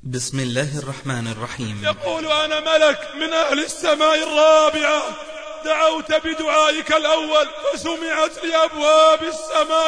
بسم الله الرحمن الرحيم. يقول: أنا ملك من أهل السماء الرابعة، دعوت بدعائك الأول فسمعت لأبواب السماء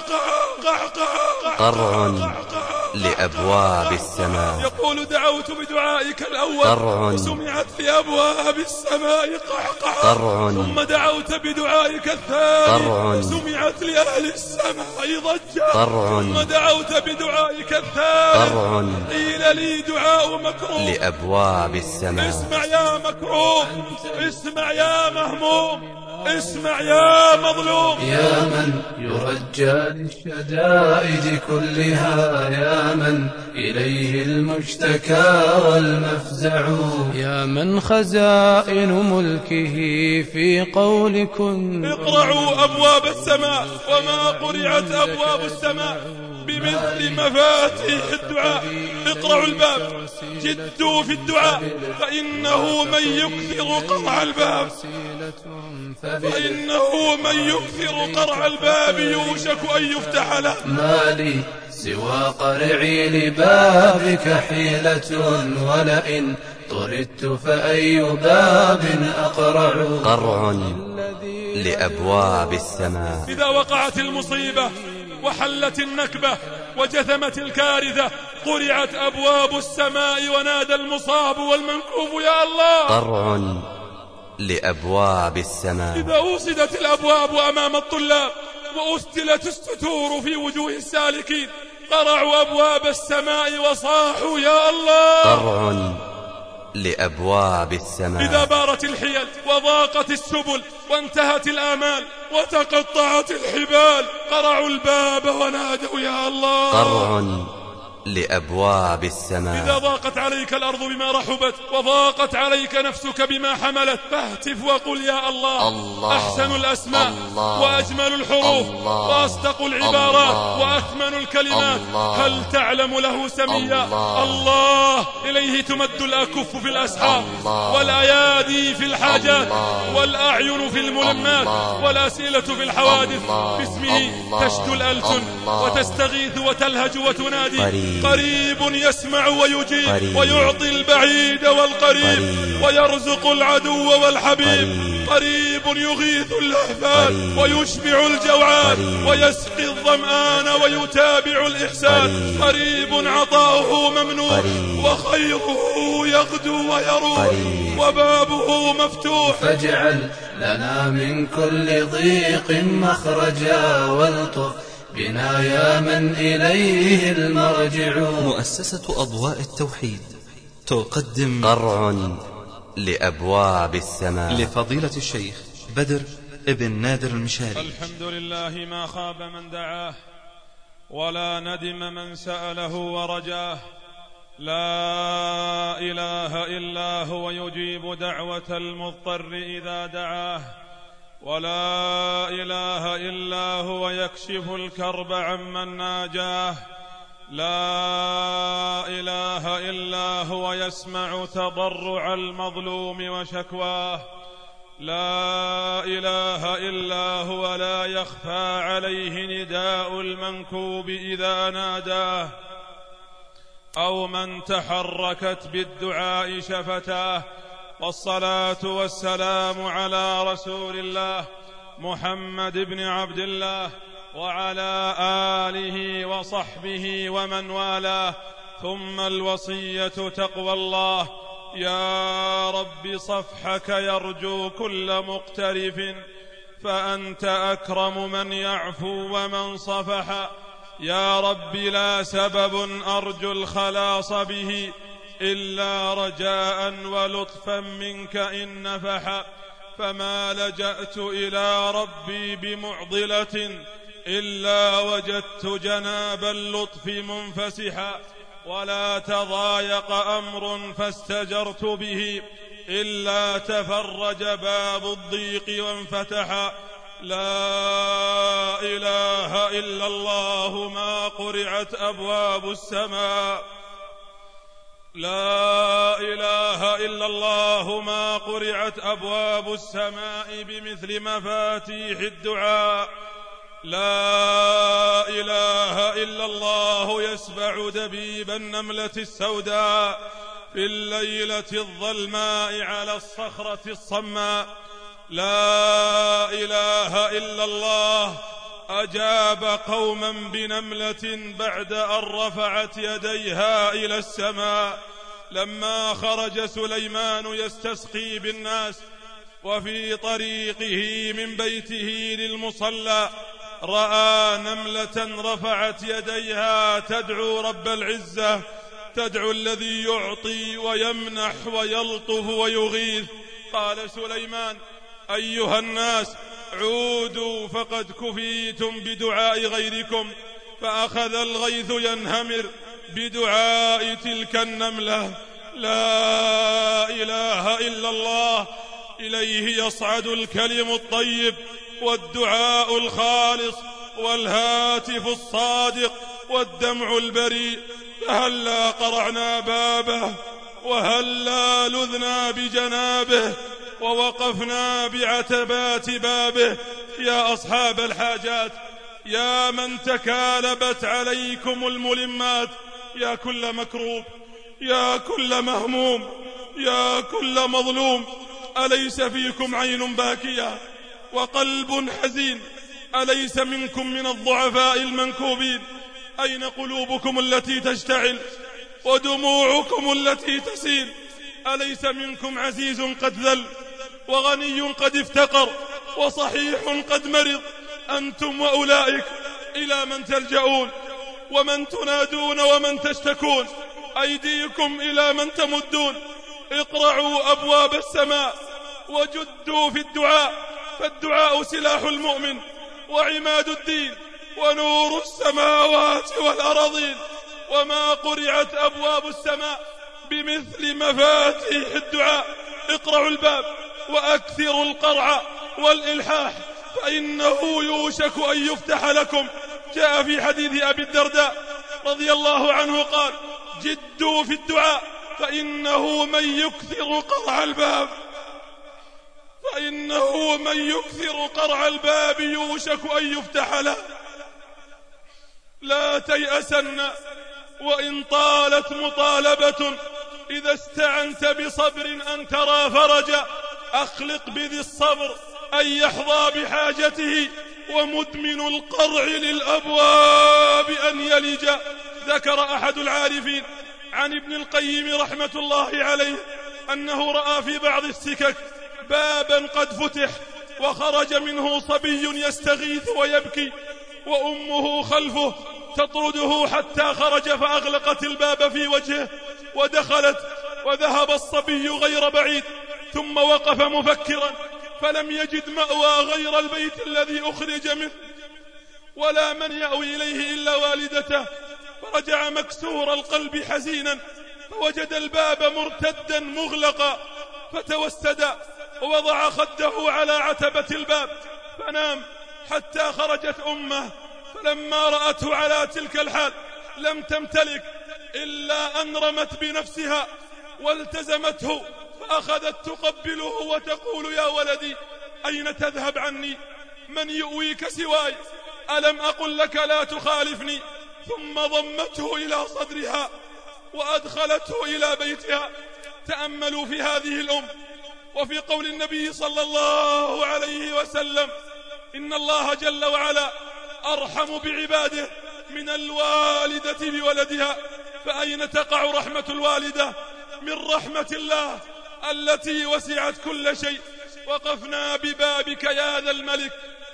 قرع لأبواب السماء. يقول: دعوت بدعائك الأول فسمعت لأبواب السماء قرع ثم دعوت بدعائك الثاني فسمعت لأهل السماء ضجة ثم دعوت بدعائك الثالث قيل لي دعاء مكروم لأبواب السماء. اسمع يا مكروم، اسمع يا مهموم، اسمع يا مظلوم. يا من يرجى للشدائد كلها، يا من إليه المشتكى والمفزع، يا من خزائن ملكه في قول كن. اقرعوا أبواب السماء، وما قرعت أبواب السماء بمثل مفاتيح الدعاء. اقرعوا الباب، جدوا في الدعاء، فإنه من يكثر قرع الباب قرع الباب يوشك أن يفتح له. ما لي سوى قرعي لبابك حيلة، ولئن طردت فأي باب أقرع. قرع لأبواب السماء. إذا وقعت المصيبة وحلت النكبة وجثمت الكارثة قرعت أبواب السماء ونادى المصاب والمنكوب: يا الله. قرع لأبواب السماء. إذا أوصدت الأبواب أمام الطلاب وأستلت الستور في وجوه السالكين قرعوا أبواب السماء وصاحوا: يا الله. قرع لأبواب السماء. إذا بارت الحيل وضاقت السبل وانتهت الآمال وتقطعت الحبال قرعوا الباب ونادوا: يا الله. قرع لأبواب السماء. إذا ضاقت عليك الأرض بما رحبت وضاقت عليك نفسك بما حملت فاهتف وقل: يا الله. الله. أحسن الأسماء الله. وأجمل الحروف الله. وأصدق العبارات الله. وأثمن الكلمات. الله. هل تعلم له سميا؟ الله. إليه تمد الأكف في الأسحار الله. والأيادي في الحاجات الله. والأعين في الملمات الله. والأسئلة في الحوادث. الله. باسمه الله. تشتو الألسن الله. وتستغيث وتلهج وتنادي. قريب يسمع ويجيب قريب ويعطي البعيد والقريب ويرزق العدو والحبيب. قريب يغيث اللهفان ويشبع الجوعان ويسقي الظمآن ويتابع الإحسان. قريب عطاؤه ممنوح وخيره يغدو ويروح وبابه مفتوح. فاجعل لنا من كل ضيق مخرجا، والطف بنا يا من إليه المرجع. مؤسسة أضواء التوحيد تقدم قرع لأبواب السماء لفضيلة الشيخ بدر ابن نادر المشاري. الحمد لله ما خاب من دعاه ولا ندم من سأله ورجاه. لا إله إلا هو يجيب دعوة المضطر إذا دعاه، ولا إله إلا هو يكشف الكرب عمن ناجاه. لا إله إلا هو يسمع تضرع المظلوم وشكواه. لا إله إلا هو لا يخفى عليه نداء المنكوب إذا ناداه، أو من تحركت بالدعاء شفتاه. والصلاة والسلام على رسول الله محمد بن عبد الله وعلى آله وصحبه ومن والاه. ثم الوصية تقوى الله. يا رب صفحك يرجو كل مقترف، فأنت أكرم من يعفو ومن صفح. يا رب لا سبب أرجو الخلاص به إلا رجاء ولطفا منك إن نفح. فما لجأت إلى ربي بمعضلة إلا وجدت جناب اللطف منفسحا. ولا تضايق أمر فاستجرت به إلا تفرج باب الضيق وانفتح. لا إله إلا الله ما قرعت أبواب السماء. لا إله إلا الله ما قرعت أبواب السماء بمثل مفاتيح الدعاء. لا إله إلا الله يسبع دبيب النملة السوداء في الليلة الظلماء على الصخرة الصماء. لا إله إلا الله أجاب قوما بنملة بعد أن رفعت يديها إلى السماء. لما خرج سليمان يستسقي بالناس وفي طريقه من بيته للمصلى رأى نملة رفعت يديها تدعو رب العزة، تدعو الذي يعطي ويمنح ويلطف ويغيث. قال سليمان: أيها الناس عودوا فقد كفيتم بدعاء غيركم. فأخذ الغيث ينهمر بدعاء تلك النملة. لا إله إلا الله إليه يصعد الكلم الطيب والدعاء الخالص والهاتف الصادق والدمع البريء. فهلا قرعنا بابه وهلا لذنا بجنابه ووقفنا بعتبات بابه. يا أصحاب الحاجات، يا من تكالبت عليكم الملمات، يا كل مكروب، يا كل مهموم، يا كل مظلوم، أليس فيكم عين باكية وقلب حزين؟ أليس منكم من الضعفاء المنكوبين؟ أين قلوبكم التي تشتعل ودموعكم التي تسيل؟ أليس منكم عزيز قد ذل وغني قد افتقر وصحيح قد مرض؟ أنتم وأولئك إلى من تلجؤون ومن تنادون ومن تشتكون؟ أيديكم إلى من تمدون؟ اقرعوا أبواب السماء وجدوا في الدعاء، فالدعاء سلاح المؤمن وعماد الدين ونور السماوات والأراضين. وما قرعت أبواب السماء بمثل مفاتيح الدعاء. اقرعوا الباب وأكثروا القرع والإلحاح فإنه يوشك أن يفتح لكم. جاء في حديث أبي الدرداء رضي الله عنه قال: جدوا في الدعاء فإنه من يكثر قرع الباب يوشك أن يفتح له. لا تيأسن وإن طالت مطالبة، إذا استعنت بصبر أن ترى فرجا. أخلق بذي الصبر أن يحظى بحاجته، ومدمن القرع للأبواب أن يلج. ذكر أحد العارفين عن ابن القيم رحمة الله عليه أنه رأى في بعض السكك بابا قد فتح وخرج منه صبي يستغيث ويبكي، وأمه خلفه تطرده حتى خرج فأغلقت الباب في وجهه ودخلت، وذهب الصبي غير بعيد ثم وقف مفكرا فلم يجد مأوى غير البيت الذي أخرج منه، ولا من يأوي إليه إلا والدته. فرجع مكسور القلب حزينا فوجد الباب مرتدا مغلقا، فتوسد ووضع خده على عتبة الباب فنام حتى خرجت أمه. فلما رأته على تلك الحال لم تمتلك إلا أن رمت بنفسها والتزمته، فأخذت تقبله وتقول: يا ولدي أين تذهب عني؟ من يؤويك سواي؟ ألم أقل لك لا تخالفني؟ ثم ضمته إلى صدرها وأدخلته إلى بيتها. تأملوا في هذه الأم وفي قول النبي صلى الله عليه وسلم: إن الله جل وعلا أرحم بعباده من الوالدة بولدها. فأين تقع رحمة الوالدة من رحمة الله التي وسعت كل شيء؟ وقفنا ببابك يا ذا الملك،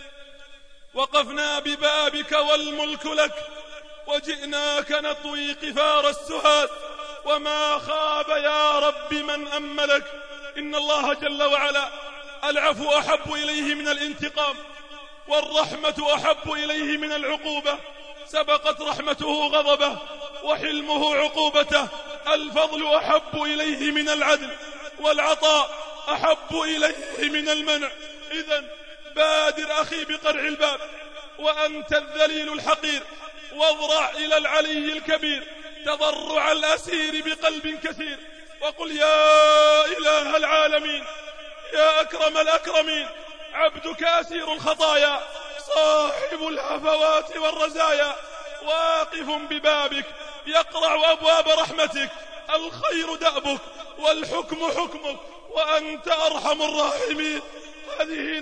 وقفنا ببابك والملك لك، وجئناك نطوي قفار السهاد، وما خاب يا رب من أملك. إن الله جل وعلا العفو أحب إليه من الانتقام، والرحمة أحب إليه من العقوبة. سبقت رحمته غضبه وحلمه عقوبته. الفضل أحب إليه من العدل، والعطاء أحب إليه من المنع. إذن بادر أخي بقرع الباب وأنت الذليل الحقير، واضرع إلى العلي الكبير تضرع الأسير بقلب كثير، وقل: يا إله العالمين، يا أكرم الأكرمين، عبدك أسير الخطايا، صاحب الهفوات والرزايا واقف ببابك يقرع أبواب رحمتك. الخير دأبك والحكم حكمك وأنت أرحم الراحمين. هذه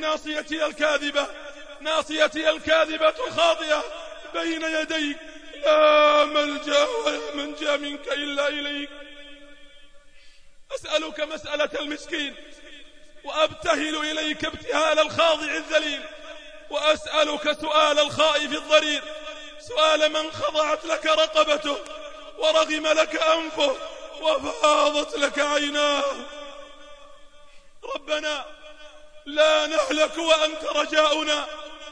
ناصيتي الكاذبة الخاطئة بين يديك، لا ملجأ ولا منجا منك إلا إليك. أسألك مسألة المسكين وأبتهل إليك ابتهال الخاضع الذليل، وأسألك سؤال الخائف الضرير، سؤال من خضعت لك رقبته ورغم لك أنفه وفاضت لك عيناه. ربنا لا نهلك وأنت رجاؤنا،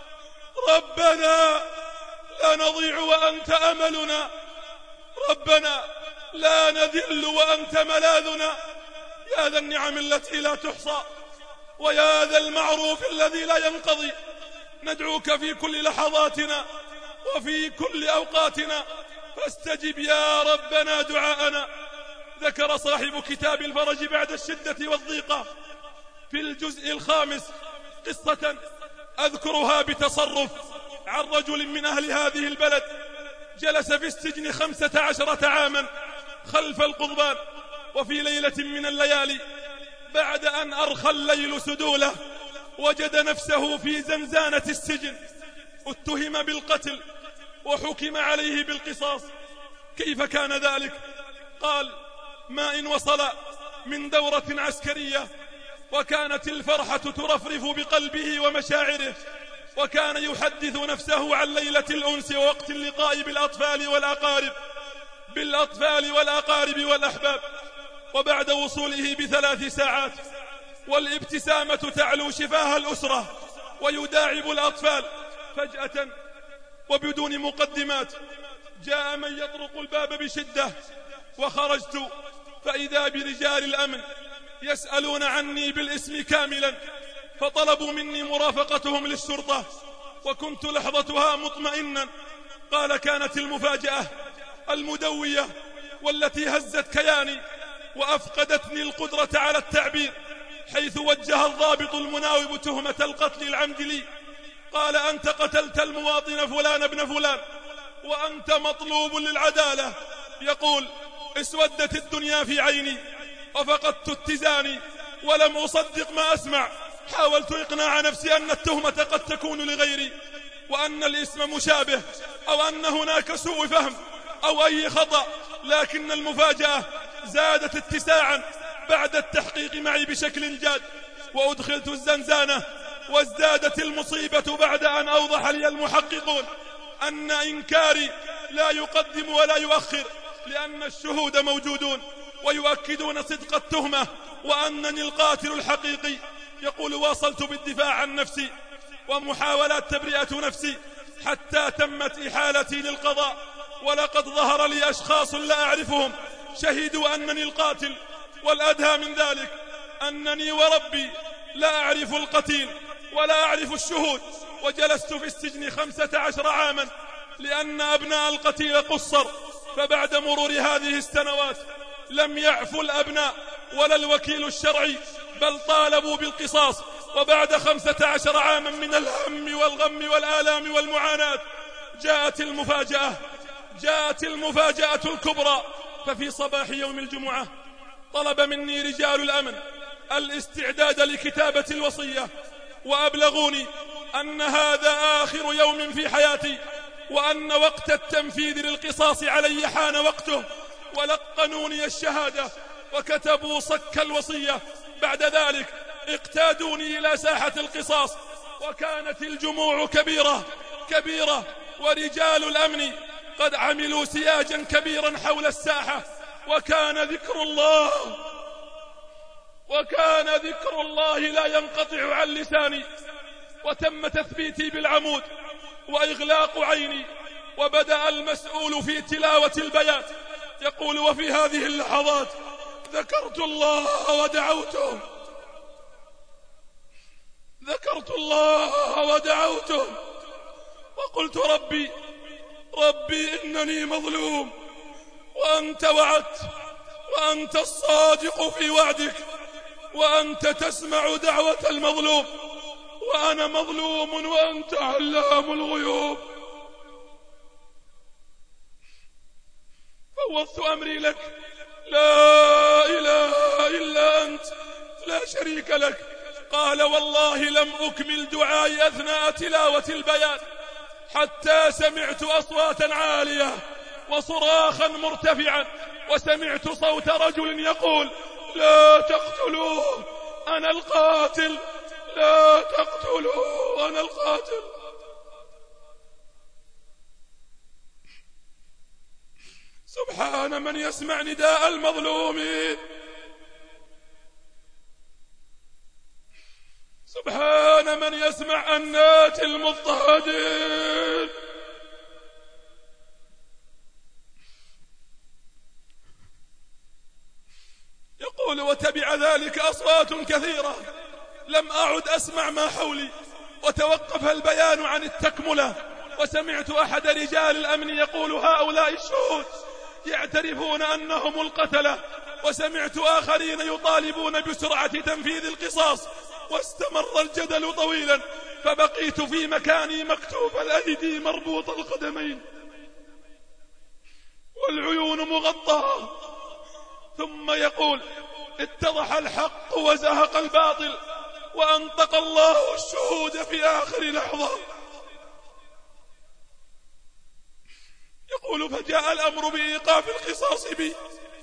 ربنا لا نضيع وأنت أملنا، ربنا لا نذل وأنت ملاذنا. يا ذا النعم التي لا تحصى ويا ذا المعروف الذي لا ينقضي، ندعوك في كل لحظاتنا وفي كل أوقاتنا، فاستجب يا ربنا دعاءنا. ذكر صاحب كتاب الفرج بعد الشدة والضيقة في الجزء الخامس قصة أذكرها بتصرف عن رجل من أهل هذه البلد جلس في السجن 15 عاما خلف القضبان، وفي ليلة من الليالي بعد أن أرخى الليل سدوله وجد نفسه في زنزانة السجن، اتهم بالقتل وحكم عليه بالقصاص. كيف كان ذلك؟ قال: ما إن وصل من دورة عسكرية وكانت الفرحة ترفرف بقلبه ومشاعره، وكان يحدث نفسه عن ليلة الأنس ووقت اللقاء بالأطفال والأقارب والأحباب، وبعد وصوله ب3 ساعات والابتسامة تعلو شفاه الأسرة ويداعب الأطفال، فجأة وبدون مقدمات جاء من يطرق الباب بشدة، وخرجت فإذا برجال الأمن يسألون عني بالاسم كاملا، فطلبوا مني مرافقتهم للشرطة، وكنت لحظتها مطمئنا. قال: كانت المفاجأة المدوية والتي هزت كياني وأفقدتني القدرة على التعبير، حيث وجه الضابط المناوب تهمة القتل العمد لي. قال: أنت قتلت المواطن فلان ابن فلان وأنت مطلوب للعدالة. يقول: اسودت الدنيا في عيني وفقدت اتزاني ولم أصدق ما أسمع. حاولت إقناع نفسي أن التهمة قد تكون لغيري، وأن الاسم مشابه، أو أن هناك سوء فهم أو أي خطأ، لكن المفاجأة زادت اتساعا بعد التحقيق معي بشكل جاد، وأدخلت الزنزانة، وازدادت المصيبة بعد أن أوضح لي المحققون أن إنكاري لا يقدم ولا يؤخر، لأن الشهود موجودون ويؤكدون صدق التهمة وأنني القاتل الحقيقي. يقول: واصلت بالدفاع عن نفسي ومحاولات تبرئة نفسي حتى تمت إحالتي للقضاء، ولقد ظهر لي أشخاص لا أعرفهم شهدوا أنني القاتل، والأدهى من ذلك أنني وربي لا أعرف القتيل ولا أعرف الشهود، وجلست في السجن 15 عاما لأن أبناء القتيل قصر. فبعد مرور هذه السنوات لم يعفو الأبناء ولا الوكيل الشرعي، بل طالبوا بالقصاص. وبعد 15 عاما من الهم والغم والآلام والمعاناة جاءت المفاجأة الكبرى. ففي صباح يوم الجمعة طلب مني رجال الأمن الاستعداد لكتابة الوصية، وأبلغوني أن هذا آخر يوم في حياتي، وأن وقت التنفيذ للقصاص علي حان وقته، ولقنوني الشهادة وكتبوا صك الوصية. بعد ذلك اقتادوني إلى ساحة القصاص، وكانت الجموع كبيرة، ورجال الأمن قد عملوا سياجا كبيرا حول الساحة، وكان ذكر الله لا ينقطع عن لساني، وتم تثبيتي بالعمود وإغلاق عيني، وبدأ المسؤول في تلاوة البيان يقول: وفي هذه اللحظات ذكرت الله ودعوته وقلت: ربي إنني مظلوم، وأنت وعدت، وأنت الصادق في وعدك، وأنت تسمع دعوة المظلوم. وأنا مظلوم وأنت علام الغيوب. فوضت أمري لك، لا إله إلا أنت، لا شريك لك. قال والله لم أكمل دعائي أثناء تلاوة البيان حتى سمعت أصواتا عالية وصراخا مرتفعا، وسمعت صوت رجل يقول: لا تقتلوه أنا القاتل، لا تقتلوه أنا القاتل. سبحان من يسمع نداء المظلومين، سبحان من يسمع أنات المضطهدين. يقول: وتبع ذلك أصوات كثيرة، لم أعد أسمع ما حولي، وتوقف البيان عن التكملة، وسمعت أحد رجال الأمن يقول: هؤلاء الشهود يعترفون أنهم القتلة. وسمعت آخرين يطالبون بسرعة تنفيذ القصاص. واستمر الجدل طويلا، فبقيت في مكاني مكتوف الأيدي مربوط القدمين والعيون مغطاة. ثم يقول: اتضح الحق وزهق الباطل، وأنطق الله الشهود في آخر لحظة. يقول: فجاء الأمر بإيقاف القصاص بي،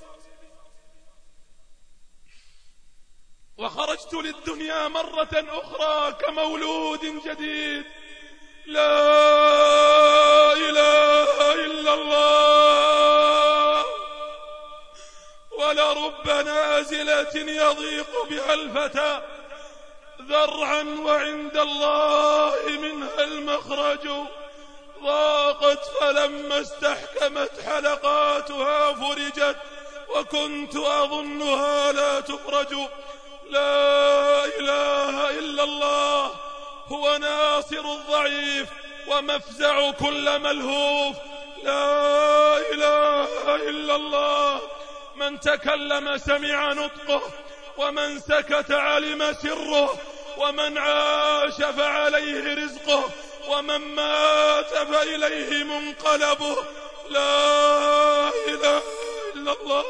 وخرجت للدنيا مرة أخرى كمولود جديد. لا إله إلا الله. ولرب نازلة يضيق بها الفتى ذرعا وعند الله منها المخرج. ضاقت فلما استحكمت حلقاتها فرجت، وكنت أظنها لا تفرج. لا إله إلا الله هو ناصر الضعيف ومفزع كل ملهوف. لا إله إلا الله من تكلم سمع نطقه، ومن سكت علم سره، ومن عاش فعليه رزقه، ومن مات فإليه منقلبه. لا إله إلا الله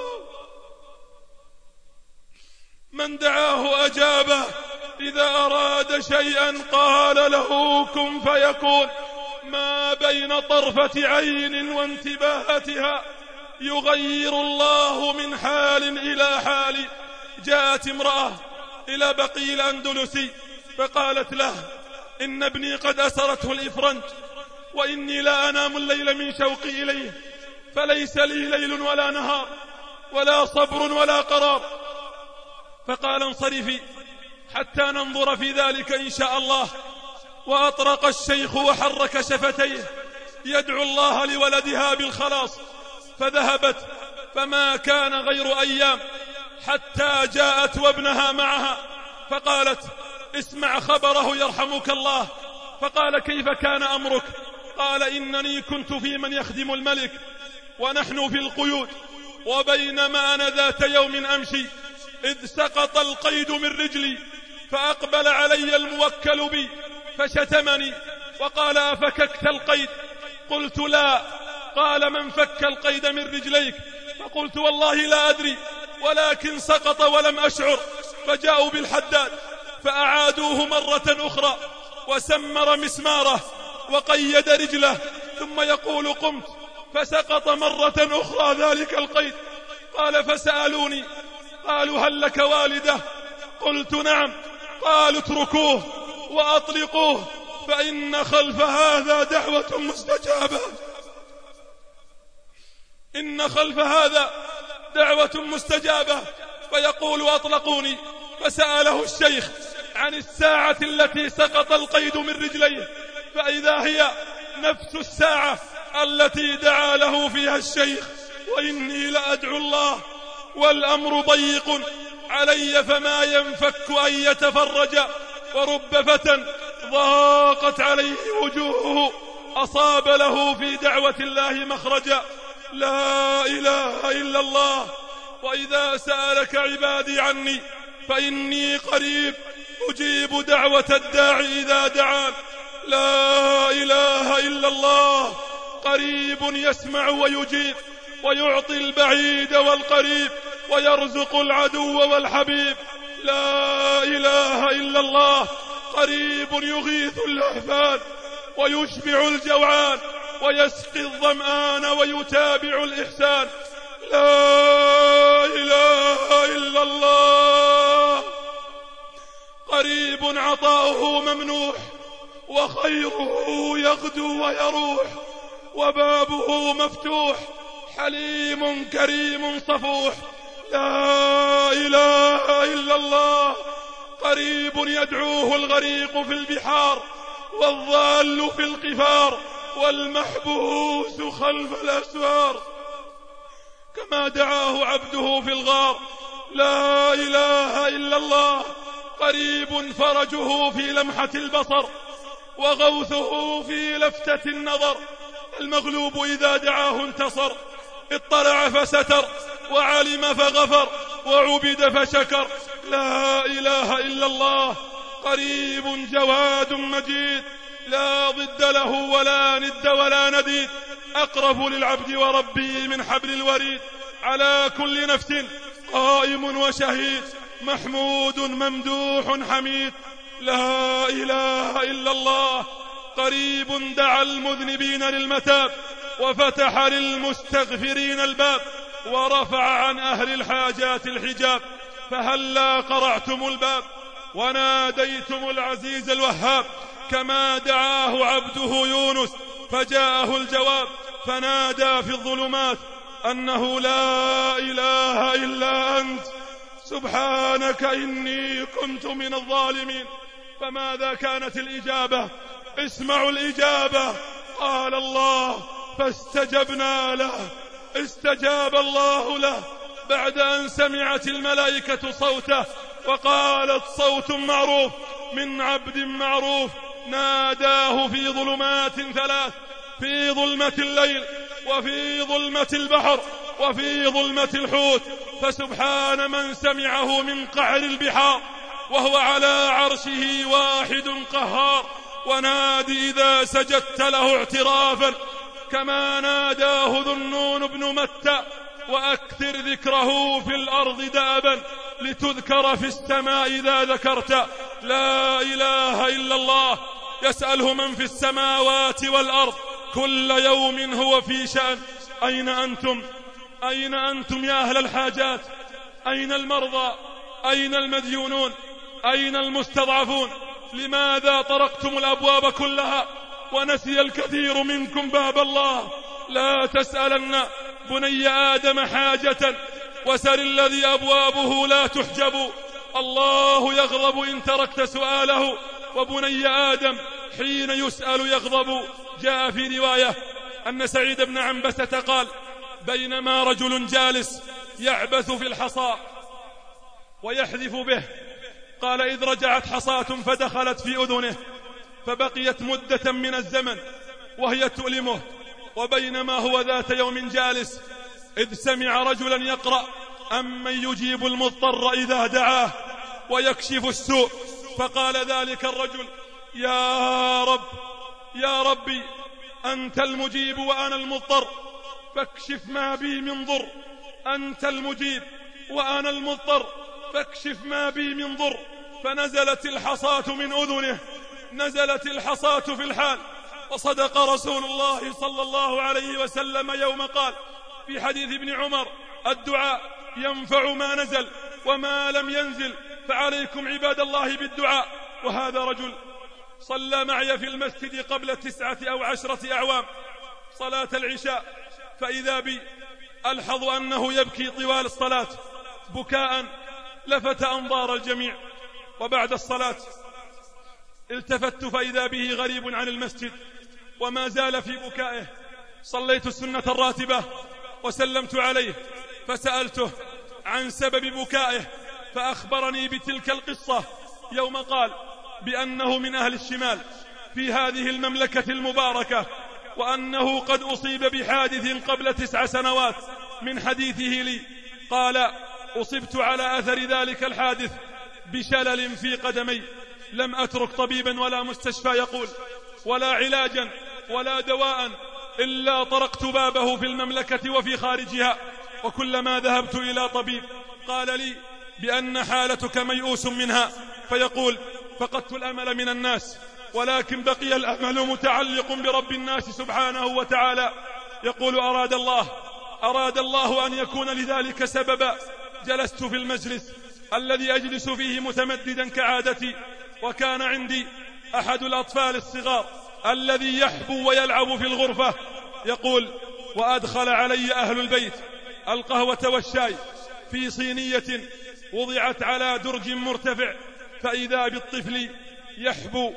من دعاه أجابه، إذا أراد شيئا قال له كن فيكون. ما بين طرفة عين وانتباهتها يغير الله من حال إلى حال. جاءت امرأة إلى بقي الأندلسي فقالت له: إن ابني قد أسرته الإفرنج، وإني لا أنام الليل من شوقي إليه، فليس لي ليل ولا نهار ولا صبر ولا قرار. فقال: انصرفي حتى ننظر في ذلك إن شاء الله. وأطرق الشيخ وحرك شفتيه يدعو الله لولدها بالخلاص. فذهبت، فما كان غير أيام حتى جاءت وابنها معها، فقالت: اسمع خبره يرحمك الله. فقال: كيف كان أمرك؟ قال: إنني كنت في من يخدم الملك، ونحن في القيود، وبينما أنا ذات يوم أمشي إذ سقط القيد من رجلي، فأقبل علي الموكل بي فشتمني وقال: أفككت القيد؟ قلت: لا. قال: من فك القيد من رجليك؟ فقلت: والله لا أدري، ولكن سقط ولم أشعر. فجاءوا بالحداد فأعادوه مرة أخرى، وسمر مسماره وقيد رجله، ثم يقول: قمت فسقط مرة أخرى ذلك القيد. قال: فسألوني قالوا: هل لك والدة؟ قلت: نعم. قالوا: اتركوه وأطلقوه، فإن خلف هذا دعوة مستجابة. إن خلف هذا دعوة مستجابة. فيقول: أطلقوني. فسأله الشيخ عن الساعة التي سقط القيد من رجليه، فإذا هي نفس الساعة التي دعا له فيها الشيخ: وإني لأدعو الله والأمر ضيق علي فما ينفك أن يتفرج. ورب فتى ضاقت عليه وجوهه أصاب له في دعوة الله مخرجا. لا إله إلا الله. وإذا سألك عبادي عني فإني قريب أجيب دعوة الداعي إذا دعان. لا إله إلا الله قريب يسمع ويجيب ويعطي البعيد والقريب ويرزق العدو والحبيب. لا إله إلا الله قريب يغيث اللهفان ويشبع الجوعان ويسقي الظمآن ويتابع الإحسان. لا إله إلا الله قريب عطاؤه ممنوح وخيره يغدو ويروح وبابه مفتوح حليم كريم صفوح. لا إله إلا الله قريب يدعوه الغريق في البحار والضال في القفار والمحبوس خلف الأسوار كما دعاه عبده في الغار. لا إله إلا الله قريب فرجه في لمحة البصر وغوثه في لفتة النظر. المغلوب إذا دعاه انتصر اطلع فستر وعلم فغفر وعبد فشكر. لا إله إلا الله قريب جواد مجيد لا ضد له ولا ند ولا نديد أقرب للعبد وربه من حبل الوريد. على كل نفس قائم وشهيد محمود ممدوح حميد. لا إله إلا الله قريب دعا المذنبين للمتاب وفتح للمستغفرين الباب ورفع عن أهل الحاجات الحجاب. فهلا قرعتم الباب وناديتم العزيز الوهاب كما دعاه عبده يونس فجاءه الجواب فنادى في الظلمات أنه لا إله إلا أنت سبحانك إني كنت من الظالمين. فماذا كانت الإجابة؟ اسمعوا الإجابة. قال الله فاستجبنا له. استجاب الله له بعد أن سمعت الملائكة صوته وقالت صوت معروف من عبد معروف ناداه في ظلمات ثلاث في ظلمة الليل وفي ظلمة البحر وفي ظلمة الحوت. فسبحان من سمعه من قعر البحار وهو على عرشه واحد قهار. ونادي إذا سجدت له اعترافا كما ناداه ذنون بن متى وأكثر ذكره في الأرض دابا لتذكر في السماء إذا ذكرت. لا إله إلا الله يسأله من في السماوات والأرض كل يوم هو في شأن. أين أنتم؟ أين أنتم يا أهل الحاجات؟ أين المرضى؟ أين المديونون؟ أين المستضعفون؟ لماذا طرقتم الأبواب كلها ونسي الكثير منكم باب الله؟ لا تسألن بني آدم حاجة وسل الذي أبوابه لا تحجب. الله يغضب إن تركت سؤاله وبني آدم حين يسأل يغضب. جاء في رواية أن سعيد بن عنبسة قال بينما رجل جالس يعبث في الحصى ويحذف به قال إذ رجعت حصاة فدخلت في أذنه فبقيت مدة من الزمن وهي تؤلمه. وبينما هو ذات يوم جالس إذ سمع رجلا يقرأ أمن يجيب المضطر إذا دعاه ويكشف السوء. فقال ذلك الرجل يا رب يا ربي أنت المجيب وأنا المضطر فاكشف ما بي من ضر. أنت المجيب وأنا المضطر فاكشف ما بي من ضر. فنزلت الحصاة من أذنه نزلت الحصاة في الحال. وصدق رسول الله صلى الله عليه وسلم يوم قال في حديث ابن عمر الدعاء ينفع ما نزل وما لم ينزل فعليكم عباد الله بالدعاء. وهذا رجل صلى معي في المسجد قبل 9 أو 10 أعوام صلاة العشاء فإذا بي ألحظ أنه يبكي طوال الصلاة بكاء لفت أنظار الجميع. وبعد الصلاة التفت فإذا به غريب عن المسجد وما زال في بكائه. صليت السنة الراتبة وسلمت عليه فسألته عن سبب بكائه فأخبرني بتلك القصة يوم قال بأنه من أهل الشمال في هذه المملكة المباركة وأنه قد أصيب بحادث قبل 9 سنوات. من حديثه لي قال أصبت على أثر ذلك الحادث بشلل في قدمي، لم أترك طبيبا ولا مستشفى يقول ولا علاجا ولا دواء إلا طرقت بابه في المملكة وفي خارجها، وكلما ذهبت إلى طبيب قال لي بأن حالتك ميؤوس منها، فيقول فقدت الأمل من الناس، ولكن بقي الأمل متعلق برب الناس سبحانه وتعالى. يقول أراد الله أن يكون لذلك سببا. جلست في المجلس الذي أجلس فيه متمددا كعادتي، وكان عندي أحد الأطفال الصغار الذي يحبو ويلعب في الغرفة. يقول وأدخل علي أهل البيت القهوة والشاي في صينية وضعت على درج مرتفع، فإذا بالطفل يحبو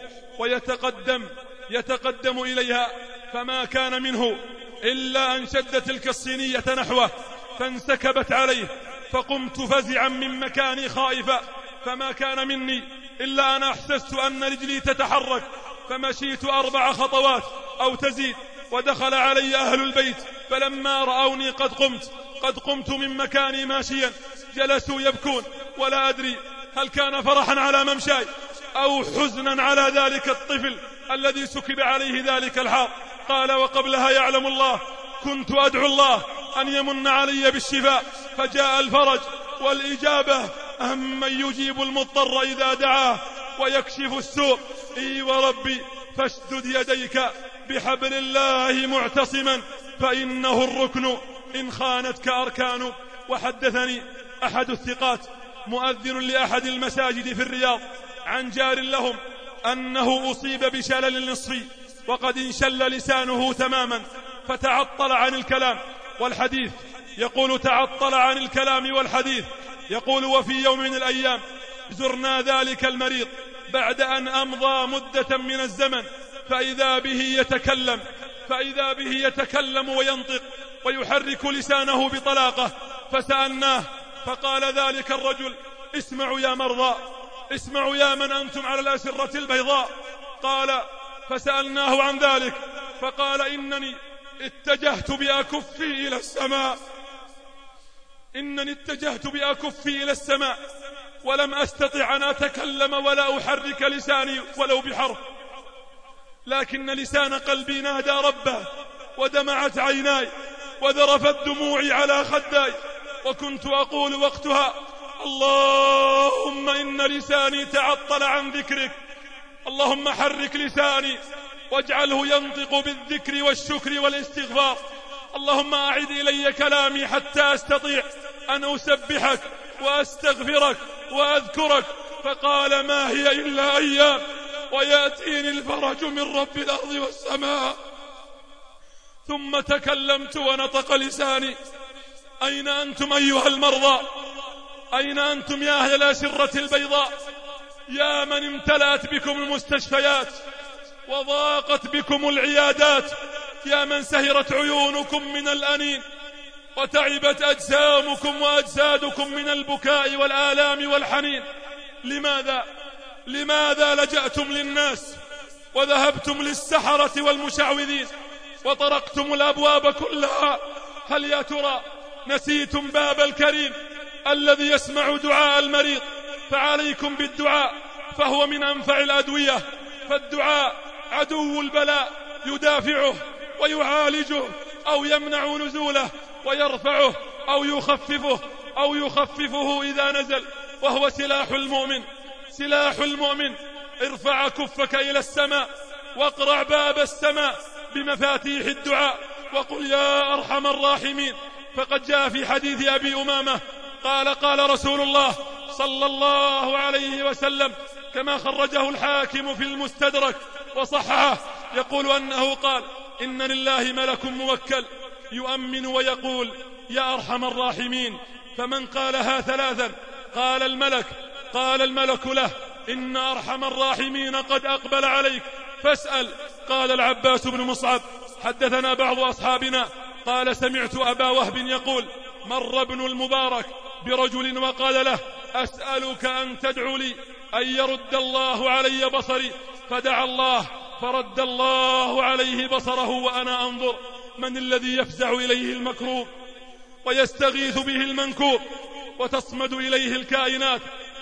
ويتقدم إليها، فما كان منه إلا أن شد تلك الصينية نحوه فانسكبت عليه، فقمت فزعا من مكاني خائفا، فما كان مني إلا أن أحسست أن رجلي تتحرك، فمشيت 4 خطوات أو تزيد، ودخل علي أهل البيت، فلما رأوني قد قمت من مكاني ماشيا جلسوا يبكون، ولا أدري هل كان فرحا على ممشاي أو حزنا على ذلك الطفل الذي سكب عليه ذلك الحار. قال وقبلها يعلم الله كنت أدعو الله أن يمن علي بالشفاء، فجاء الفرج والإجابة، أمن يجيب المضطر إذا دعاه ويكشف السوء. إي وربي فاشدد يديك بحبل الله معتصما، فإنه الركن إن خانتك أركان. وحدثني أحد الثقات مؤذن لأحد المساجد في الرياض عن جار لهم أنه أصيب بشلل نصفي وقد انشل لسانه تماما، فتعطل عن الكلام والحديث. يقول تعطل عن الكلام والحديث. يقول وفي يوم من الأيام زرنا ذلك المريض بعد أن أمضى مدة من الزمن، فإذا به يتكلم وينطق ويحرك لسانه بطلاقة، فسألناه فقال ذلك الرجل اسمعوا يا مرضى، اسمعوا يا من أنتم على الأسرة البيضاء. قال فسألناه عن ذلك فقال إنني اتجهت بأكفي إلى السماء ولم أستطع أن أتكلم ولا أحرك لساني ولو بحرف، لكن لسان قلبي نادى ربه، ودمعت عيناي وذرفت دموعي على خداي، وكنت أقول وقتها اللهم إن لساني تعطل عن ذكرك، اللهم حرك لساني واجعله ينطق بالذكر والشكر والاستغفار، اللهم أعد إلي كلامي حتى أستطيع أن أسبحك وأستغفرك وأذكرك. فقال ما هي إلا أيام ويأتيني الفرج من رب الأرض والسماء. ثم تكلمت ونطق لساني أين أنتم أيها المرضى؟ أين أنتم يا أهل الأسرة البيضاء؟ يا من امتلأت بكم المستشفيات وضاقت بكم العيادات، يا من سهرت عيونكم من الأنين وتعبت أجسامكم وأجسادكم من البكاء والآلام والحنين، لماذا لجأتم للناس وذهبتم للسحرة والمشعوذين وطرقتم الأبواب كلها؟ هل يا ترى نسيتم باب الكريم الذي يسمع دعاء المريض؟ فعليكم بالدعاء، فهو من أنفع الأدوية، فالدعاء عدو البلاء، يدافعه ويعالجه أو يمنع نزوله، ويرفعه أو يخففه إذا نزل، وهو سلاح المؤمن. ارفع كفك إلى السماء واقرع باب السماء بمفاتيح الدعاء وقل يا أرحم الراحمين. فقد جاء في حديث أبي أمامة قال رسول الله صلى الله عليه وسلم كما خرجه الحاكم في المستدرك وصححه، يقول أنه قال إن لله ملك موكل يؤمن ويقول يا أرحم الراحمين، فمن قالها 3 قال الملك له إن أرحم الراحمين قد أقبل عليك فاسأل. قال العباس بن مصعب حدثنا بعض أصحابنا قال سمعت أبا وهب يقول مر ابن المبارك برجل وقال له أسألك أن تدعو لي أن يرد الله علي بصري، فدعا الله فرد الله عليه بصره وأنا أنظر. من الذي يفزع إليه المكروب ويستغيث به المنكوب وتصمد إليه الكائنات؟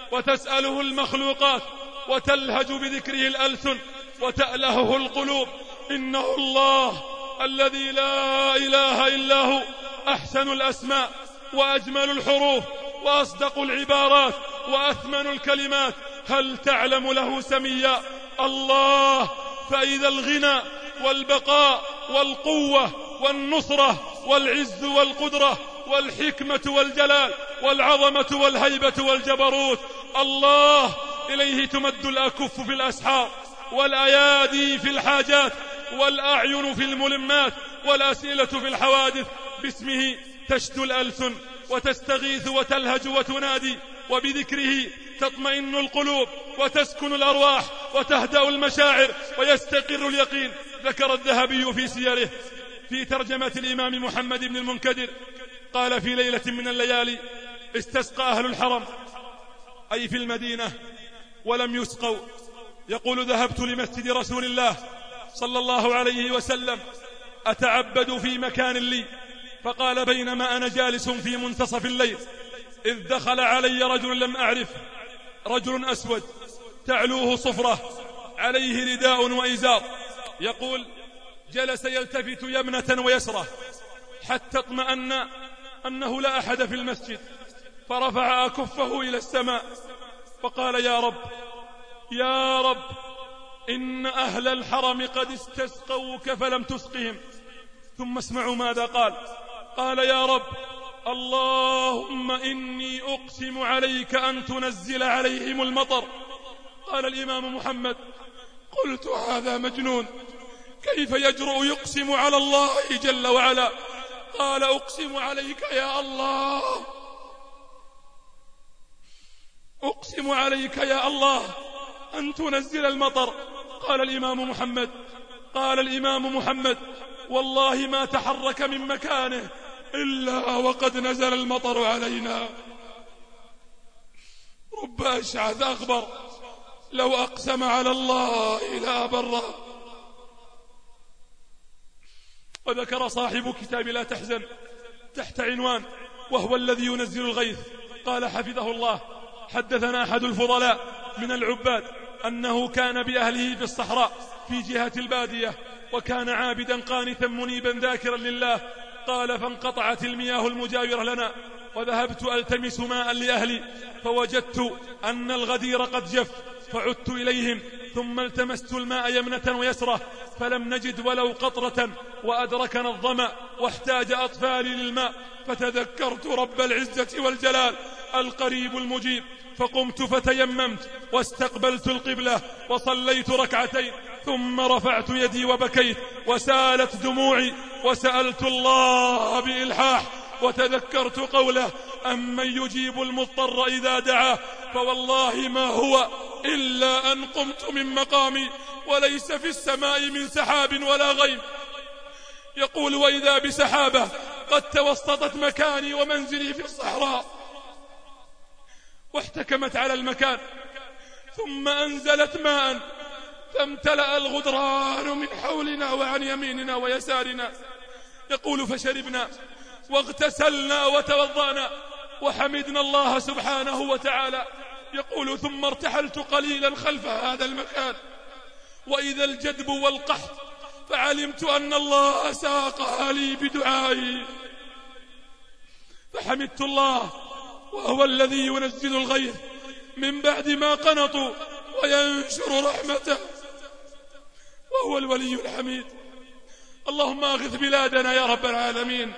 وتسأله المخلوقات وتلهج بذكره الألسن وتألهه القلوب. إنه الله الذي لا إله إلا هو، أحسن الأسماء وأجمل الحروف وأصدق العبارات وأثمن الكلمات. هل تعلم له سميا؟ الله. فإذا الغنى والبقاء والقوة والنصرة والعز والقدرة والحكمة والجلال والعظمة والهيبة والجبروت الله. إليه تمد الأكف في الأسحار، والأيادي في الحاجات، والأعين في الملمات، والأسئلة في الحوادث. باسمه تشدو الألسن وتستغيث وتلهج وتنادي، وبذكره تطمئن القلوب وتسكن الأرواح وتهدأ المشاعر ويستقر اليقين. ذكر الذهبي في سيره في ترجمة الإمام محمد بن المنكدر قال: في ليلة من الليالي استسقى أهل الحرم، أي في المدينة، ولم يسقوا. يقول: ذهبت لمسجد رسول الله صلى الله عليه وسلم أتعبد في مكان لي، فقال: بينما أنا جالس في منتصف الليل إذ دخل علي رجل لم أعرف، رجل أسود تعلوه صفرة، عليه رداء وإزار. يقول: جلس يلتفت يمنة ويسرة حتى اطمأن أنه لا أحد في المسجد، فرفع أكفه إلى السماء فقال: يا رب، يا رب، إن أهل الحرم قد استسقوك فلم تسقهم. ثم اسمعوا ماذا قال. قال: يا رب، اللهم إني أقسم عليك أن تنزل عليهم المطر. قال الإمام محمد: قلت: هذا مجنون، كيف يجرؤ يقسم على الله جل وعلا؟ قال: أقسم عليك يا الله، أقسم عليك يا الله أن تنزل المطر. قال الإمام محمد: والله ما تحرك من مكانه إلا وقد نزل المطر علينا. رب أشعث أغبر لو أقسم على الله لا بره. وذكر صاحب كتاب لا تحزن تحت عنوان: وهو الذي ينزل الغيث، قال حفظه الله: حدثنا أحد الفضلاء من العباد أنه كان بأهله في الصحراء في جهة البادية، وكان عابدا قانتا منيبا ذاكرا لله. قال: فانقطعت المياه المجاورة لنا، وذهبت ألتمس ماء لأهلي، فوجدت أن الغدير قد جف، فعدت إليهم، ثم التمست الماء يمنة ويسرة، فلم نجد ولو قطرة، وأدركنا الظمأ واحتاج أطفالي للماء، فتذكرت رب العزة والجلال القريب المجيب، فقمت فتيممت واستقبلت القبلة وصليت ركعتين، ثم رفعت يدي وبكيت وسالت دموعي، وسألت الله بإلحاح، وتذكرت قوله: أمن يجيب المضطر إذا دعاه. فوالله ما هو إلا أن قمت من مقامي وليس في السماء من سحاب ولا غيم. يقول: وإذا بسحابة قد توسطت مكاني ومنزلي في الصحراء واحتكمت على المكان، ثم أنزلت ماء فامتلأ الغدران من حولنا وعن يميننا ويسارنا. يقول: فشربنا واغتسلنا وتوضأنا وحمدنا الله سبحانه وتعالى. يقول: ثم ارتحلت قليلا خلف هذا المكان، وإذا الجدب والقحط، فعلمت أن الله ساقها لي بدعائي، فحمدت الله وهو الذي ينزل الغيث من بعد ما قنطوا وينشر رحمته، وهو الولي الحميد. اللهم أغث بلادنا يا رب العالمين.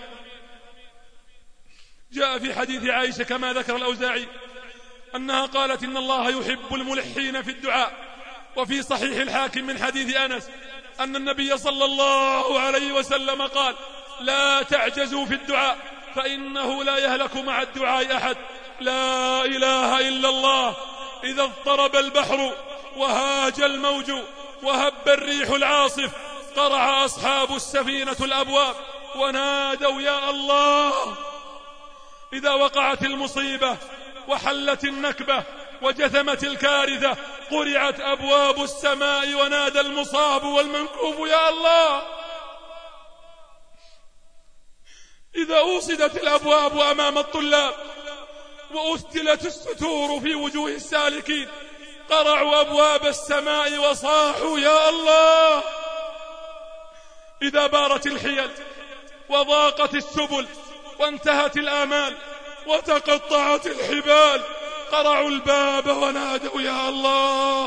جاء في حديث عائشة كما ذكر الأوزاعي أنها قالت: إن الله يحب الملحين في الدعاء. وفي صحيح الحاكم من حديث أنس أن النبي صلى الله عليه وسلم قال: لا تعجزوا في الدعاء، فإنه لا يهلك مع الدعاء أحد. لا إله إلا الله. إذا اضطرب البحر وهاج الموج وهب الريح العاصف، قرع أصحاب السفينة الأبواب ونادوا: يا الله. إذا وقعت المصيبة وحلت النكبة وجثمت الكارثة، قرعت أبواب السماء ونادى المصاب والمنكوب: يا الله. إذا أوصدت الأبواب أمام الطلاب وأسدلت الستور في وجوه السالكين، قرعوا أبواب السماء وصاحوا يا الله. إذا بارت الحيل وضاقت السبل وانتهت الآمال وتقطعت الحبال، قرعوا الباب ونادوا يا الله.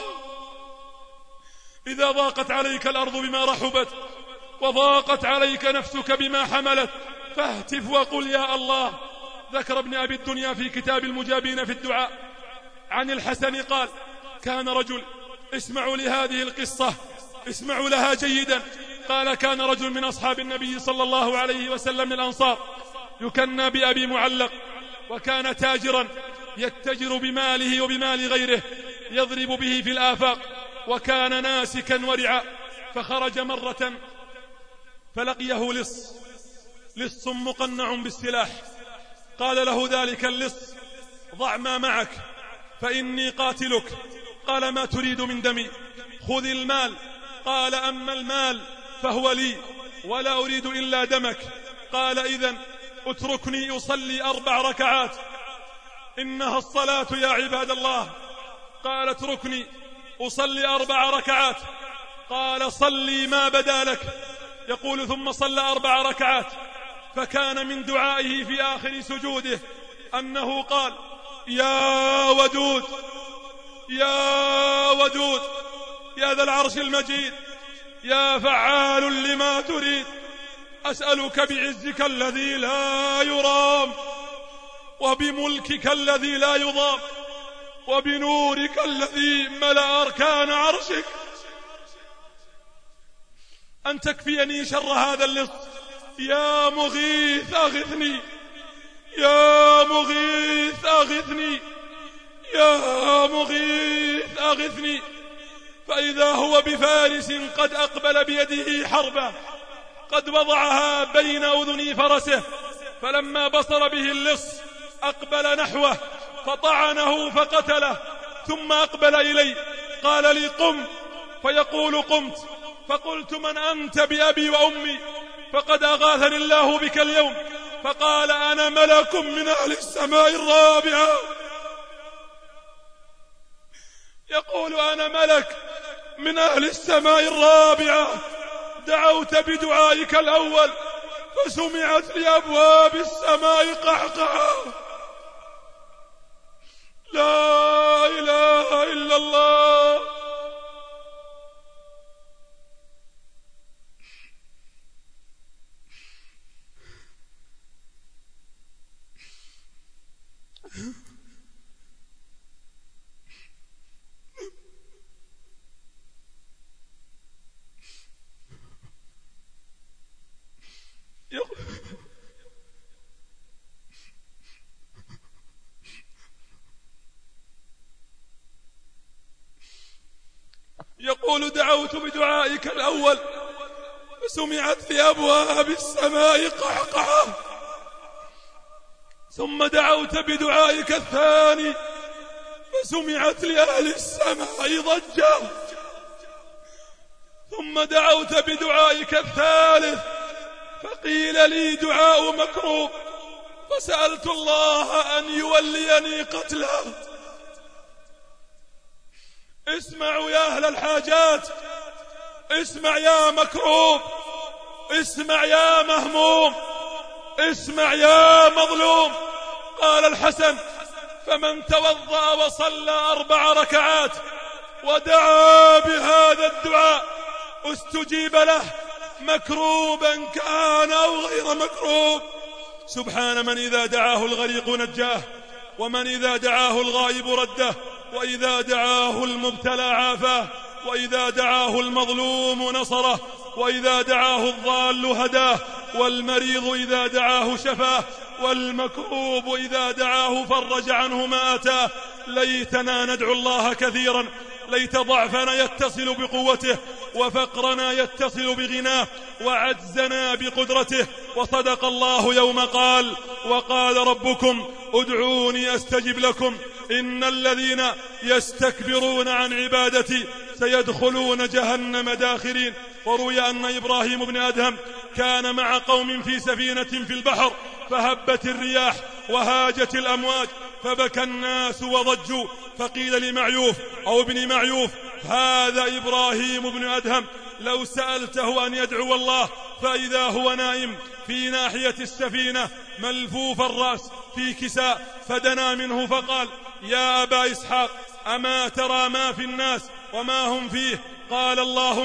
إذا ضاقت عليك الأرض بما رحبت وضاقت عليك نفسك بما حملت، فاهتف وقل يا الله. ذكر ابن أبي الدنيا في كتاب المجابين في الدعاء عن الحسن قال: كان رجل، اسمعوا لهذه القصة، اسمعوا لها جيدا. قال: كان رجل من أصحاب النبي صلى الله عليه وسلم الأنصار يكنى بأبي معلق، وكان تاجرا يتجر بماله وبمال غيره، يضرب به في الآفاق، وكان ناسكا ورعا. فخرج مرة فلقيه لص مقنع بالسلاح، قال له ذلك اللص: ضع ما معك فإني قاتلك. قال: ما تريد من دمي؟ خذ المال. قال: أما المال فهو لي ولا أريد إلا دمك. قال: إذن اتركني أصلي 4 ركعات، إنها الصلاة يا عباد الله. قال: اتركني أصلي 4 ركعات. قال: صلي ما بدا لك. يقول: ثم صلى 4 ركعات، فكان من دعائه في آخر سجوده أنه قال: يا ودود يا ودود يا ذا العرش المجيد، يا فعال لما تريد، أسألك بعزك الذي لا يرام، وبملكك الذي لا يضام، وبنورك الذي ملأ أركان عرشك، أن تكفيني شر هذا اللص. يا مغيث أغثني، يا مغيث أغثني، يا مغيث أغثني. فإذا هو بفارس قد أقبل بيده حربة، قد وضعها بين أذني فرسه، فلما بصر به اللص أقبل نحوه فطعنه فقتله، ثم أقبل إلي قال لي: قم. فيقول: قمت. فقلت: من أنت بأبي وأمي؟ فقد أغاثني الله بك اليوم. فقال: أنا ملك من أهل السماء الرابعة. يقول: أنا ملك من أهل السماء الرابعة، دعوت بدعائك الأول فسمعت لأبواب السماء قعقعة. لا إله إلا الله. يقول: دعوت بدعائك الأول فسمعت في أبواب السماء قعقعة، ثم دعوت بدعائك الثاني فسمعت لأهل السماء ضجة، ثم دعوت بدعائك الثالث فقيل لي دعاء مكروب، فسألت الله أن يوليني قتله. اسمعوا يا أهل الحاجات، اسمع يا مكروب، اسمع يا مهموم، اسمع يا مظلوم. قال الحسن: فمن توضأ وصلى 4 ركعات ودعا بهذا الدعاء استجيب له، مكروبا كان أو غير مكروب. سبحان من إذا دعاه الغريق نجاه، ومن إذا دعاه الغائب رده، وإذا دعاه المبتلى عافاه، وإذا دعاه المظلوم نصره، وإذا دعاه الضال هداه، والمريض إذا دعاه شفاه، والمكروب إذا دعاه فرج عنه ما أتاه. ليتنا ندعو الله كثيرا، ليت ضعفنا يتصل بقوته، وفقرنا يتصل بغناه، وعجزنا بقدرته. وصدق الله يوم قال: وقال ربكم ادعوني أستجب لكم، إن الذين يستكبرون عن عبادتي سيدخلون جهنم داخرين. وروي أن إبراهيم بن أدهم كان مع قوم في سفينة في البحر، فهبت الرياح وهاجت الأمواج، فبكى الناس وضجوا، فقيل لمعيوف أو ابن معيوف: هذا إبراهيم بن أدهم، لو سألته أن يدعو الله فإذا هو نائم في ناحية السفينة ملفوف الرأس في كساء، فدنا منه فقال: يا أبا إسحاق، أما ترى ما في الناس وما هم فيه؟ قال: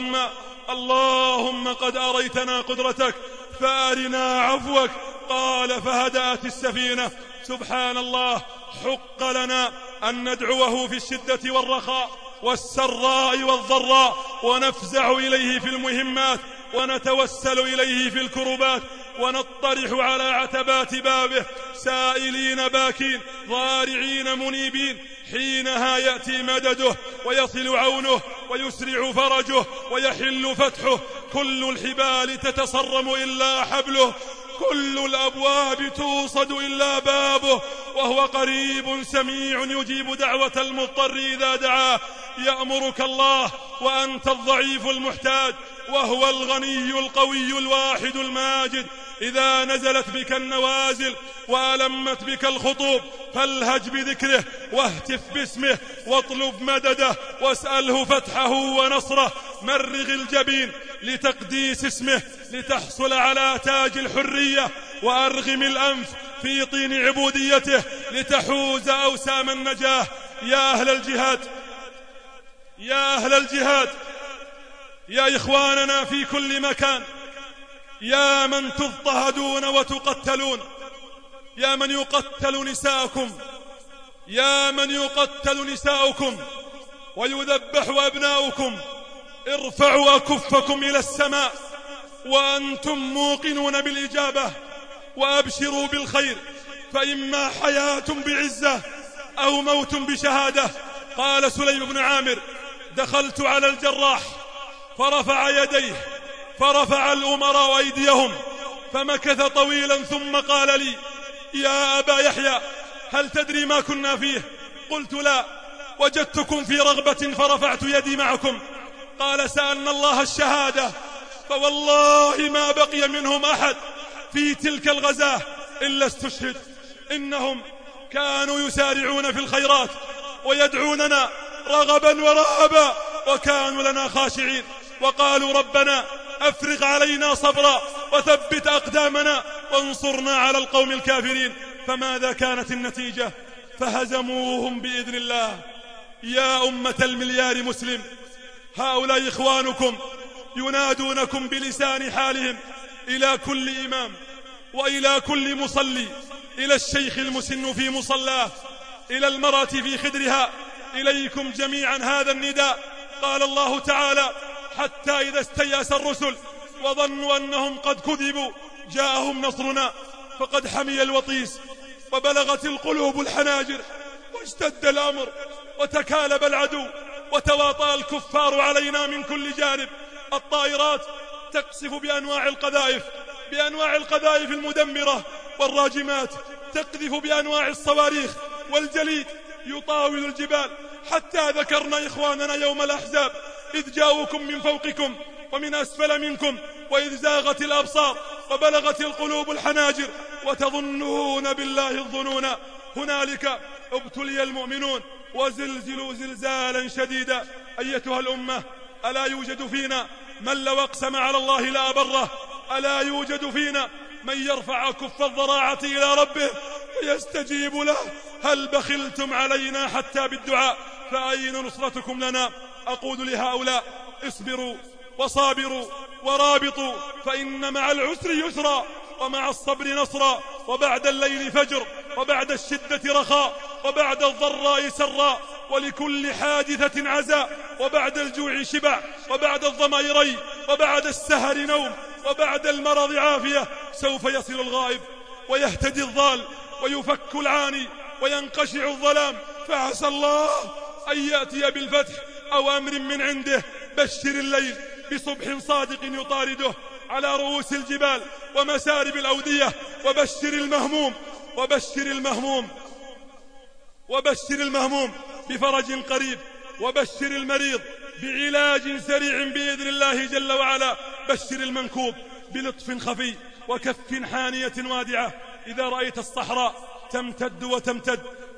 اللهم قد أريتنا قدرتك فأرنا عفوك. قال: فهدأت السفينة. سبحان الله، حق لنا أن ندعوه في الشدة والرخاء والسراء والضراء، ونفزع إليه في المهمات، ونتوسل إليه في الكربات، ونطرح على عتبات بابه سائلين باكين ضارعين منيبين. حينها يأتي مدده ويصل عونه ويسرع فرجه ويحل فتحه. كل الحبال تتصرم إلا حبله، كل الأبواب توصد إلا بابه، وهو قريب سميع يجيب دعوة المضطر إذا دعاه. يأمرك الله وأنت الضعيف المحتاج، وهو الغني القوي الواحد الماجد. إذا نزلت بك النوازل وألمت بك الخطوب فالهج بذكره واهتف باسمه واطلب مدده واسأله فتحه ونصره. مرغ الجبين لتقديس اسمه لتحصل على تاج الحرية، وأرغم الأنف في طين عبوديته لتحوز أوسام النجاة. يا أهل الجهاد، يا أهل الجهاد، يا إخواننا في كل مكان، يا من تضطهدون وتقتلون، يا من يقتل نساءكم، يا من يقتل نساؤكم ويذبح أبناؤكم، ارفعوا أكفكم إلى السماء وأنتم موقنون بالإجابة، وأبشروا بالخير، فإما حياة بعزة أو موت بشهادة. قال سليم بن عامر: دخلت على الجراح فرفع يديه فرفع الأمراء أيديهم، فمكث طويلا ثم قال لي: يا أبا يحيى، هل تدري ما كنا فيه؟ قلت: لا، وجدتكم في رغبة فرفعت يدي معكم. قال: سألنا الله الشهادة، فوالله ما بقي منهم أحد في تلك الغزاة إلا استشهد. إنهم كانوا يسارعون في الخيرات ويدعوننا رغبا ورهبا، وكانوا لنا خاشعين، وقالوا: ربنا أفرغ علينا صبرا وثبت أقدامنا وانصرنا على القوم الكافرين. فماذا كانت النتيجة؟ فهزموهم بإذن الله. يا أمة المليار مسلم، هؤلاء إخوانكم ينادونكم بلسان حالهم إلى كل إمام وإلى كل مصلي، إلى الشيخ المسن في مصلاه، إلى المرأة في خدرها، إليكم جميعا هذا النداء. قال الله تعالى: حتى إذا استيأس الرسل وظنوا أنهم قد كذبوا جاءهم نصرنا فقد حمي الوطيس وبلغت القلوب الحناجر واشتد الأمر وتكالب العدو وتواطأ الكفار علينا من كل جانب. الطائرات تقصف بأنواع القذائف المدمرة، والراجمات تقذف بأنواع الصواريخ، والجليد يطاول الجبال، حتى ذكرنا إخواننا يوم الأحزاب إذ جاءوكم من فوقكم ومن أسفل منكم، وإذ زاغت الأبصار وبلغت القلوب الحناجر وتظنون بالله الظنون. هنالك ابتلي المؤمنون وزلزلوا زلزالا شديدا. أيتها الأمة، ألا يوجد فينا من لو أقسم على الله لا أبره؟ ألا يوجد فينا من يرفع كف الضراعة إلى ربه ويستجيب له؟ هل بخلتم علينا حتى بالدعاء؟ فأين نصرتكم لنا؟ أقول لهؤلاء: اصبروا وصابروا ورابطوا، فإن مع العسر يسرا، ومع الصبر نصرا، وبعد الليل فجر، وبعد الشدة رخاء، وبعد الضراء سراء، ولكل حادثة عزاء، وبعد الجوع شبع، وبعد الظمأ ري، وبعد السهر نوم، وبعد المرض عافية. سوف يصل الغائب ويهتدي الضال ويفك العاني وينقشع الظلام، فعسى الله أن يأتي بالفتح أو أمر من عنده. بشر الليل بصبح صادق يطارده على رؤوس الجبال ومسارب الأودية، وبشر المهموم بفرج قريب، وبشر المريض بعلاج سريع بإذن الله جل وعلا. بشر المنكوب بلطف خفي وكف حانية وادعة. إذا رأيت الصحراء تمتد وتمتد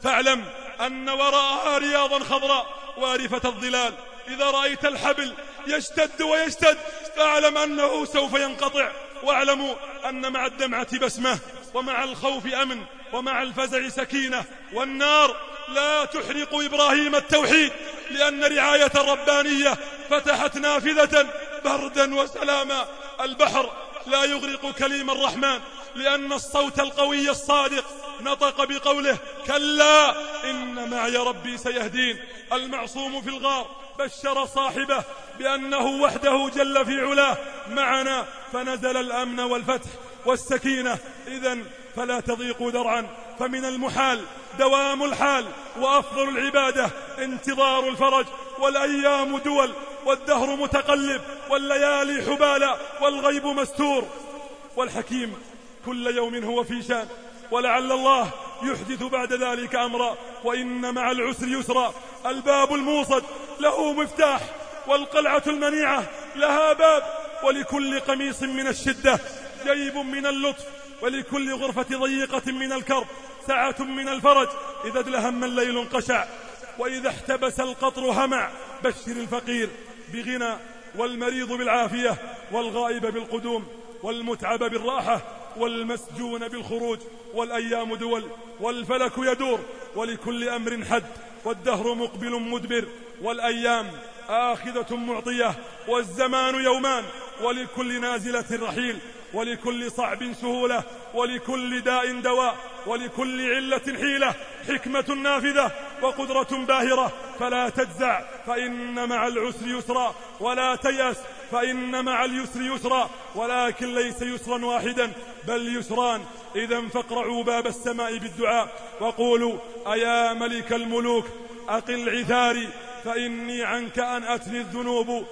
فاعلم أن وراءها رياضا خضراء وارفة الظلال. إذا رأيت الحبل يشتد ويشتد فاعلم أنه سوف ينقطع. واعلموا أن مع الدمعة بسمة، ومع الخوف أمن، ومع الفزع سكينة. والنار لا تحرق إبراهيم التوحيد، لأن رعاية الربانية فتحت نافذة بردا وسلاما. البحر لا يغرق كليم الرحمن، لأن الصوت القوي الصادق نطق بقوله: كلا إن معي ربي سيهدين. المعصوم في الغار بشر صاحبه بأنه وحده جل في علاه معنا، فنزل الأمن والفتح والسكينة. إذن فلا تضيقوا درعا، فمن المحال دوام الحال، وأفضل العبادة انتظار الفرج. والأيام دول، والدهر متقلب، والليالي حبالا، والغيب مستور. والحكيم كل يوم هو في شان، ولعل الله يحدث بعد ذلك أمرا. وإن مع العسر يسرا. الباب الموصد له مفتاح، والقلعة المنيعة لها باب. ولكل قميص من الشدة جيب من اللطف، ولكل غرفة ضيقة من الكرب سعة من الفرج. إذا ادلهم الليل انقشع، وإذا احتبس القطر همع. بشر الفقير بغنى، والمريض بالعافية، والغائب بالقدوم، والمتعب بالراحة، والمسجون بالخروج. والأيام دول، والفلك يدور، ولكل أمر حد، والدهر مقبل مدبر. والأيام آخذة معطية، والزمان يومان، ولكل نازلة رحيل، ولكل صعب سهولة، ولكل داء دواء، ولكل علة حيلة. حكمة نافذة، وقدرة باهرة. فلا تجزع، فإن مع العسر يسرا. ولا تيأس، فإن مع اليسر يسرا. ولكن ليس يسرا واحدا، بل يسران. إذا فاقرعوا باب السماء بالدعاء، وقولوا: أيا ملك الملوك أقل عثاري، فإني عنك أنأتني الذنوب،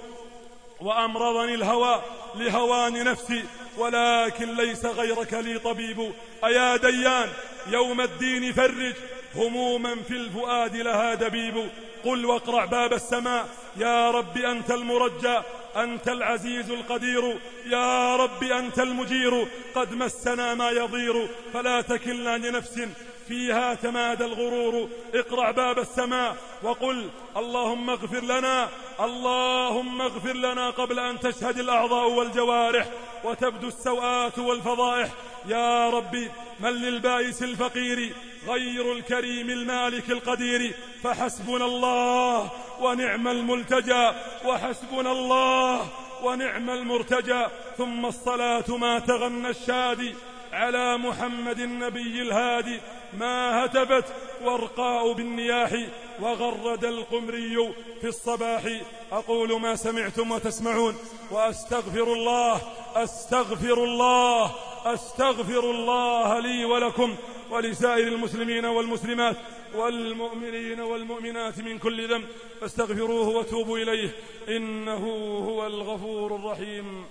وأمرضني الهوى لهوان نفسي، ولكن ليس غيرك لي طبيب. أيا ديان يوم الدين فرج، هموما في الفؤاد لها دبيب. قل واقرع باب السماء: يا رب أنت المرجى، أنت العزيز القدير، يا رب أنت المجير، قد مسنا ما يضير، فلا تكلنا لنفس فيها تمادى الغرور. اقرع باب السماء وقل: اللهم اغفر لنا، اللهم اغفر لنا، قبل أن تشهد الأعضاء والجوارح وتبدو السوءات والفضائح. يا ربي من للبائس الفقير غير الكريم المالك القدير، فحسبنا الله ونعم الملتجى، وحسبنا الله ونعم المرتجى. ثم الصلاة ما تغنى الشادي على محمد النبي الهادي، ما هتبت ورقاء بالنياح، وغرد القمري في الصباح. أقول ما سمعتم وتسمعون، وأستغفر الله أستغفر الله أستغفر الله لي ولكم ولسائر المسلمين والمسلمات والمؤمنين والمؤمنات من كل ذنب، فاستغفروه وتوبوا إليه، إنه هو الغفور الرحيم.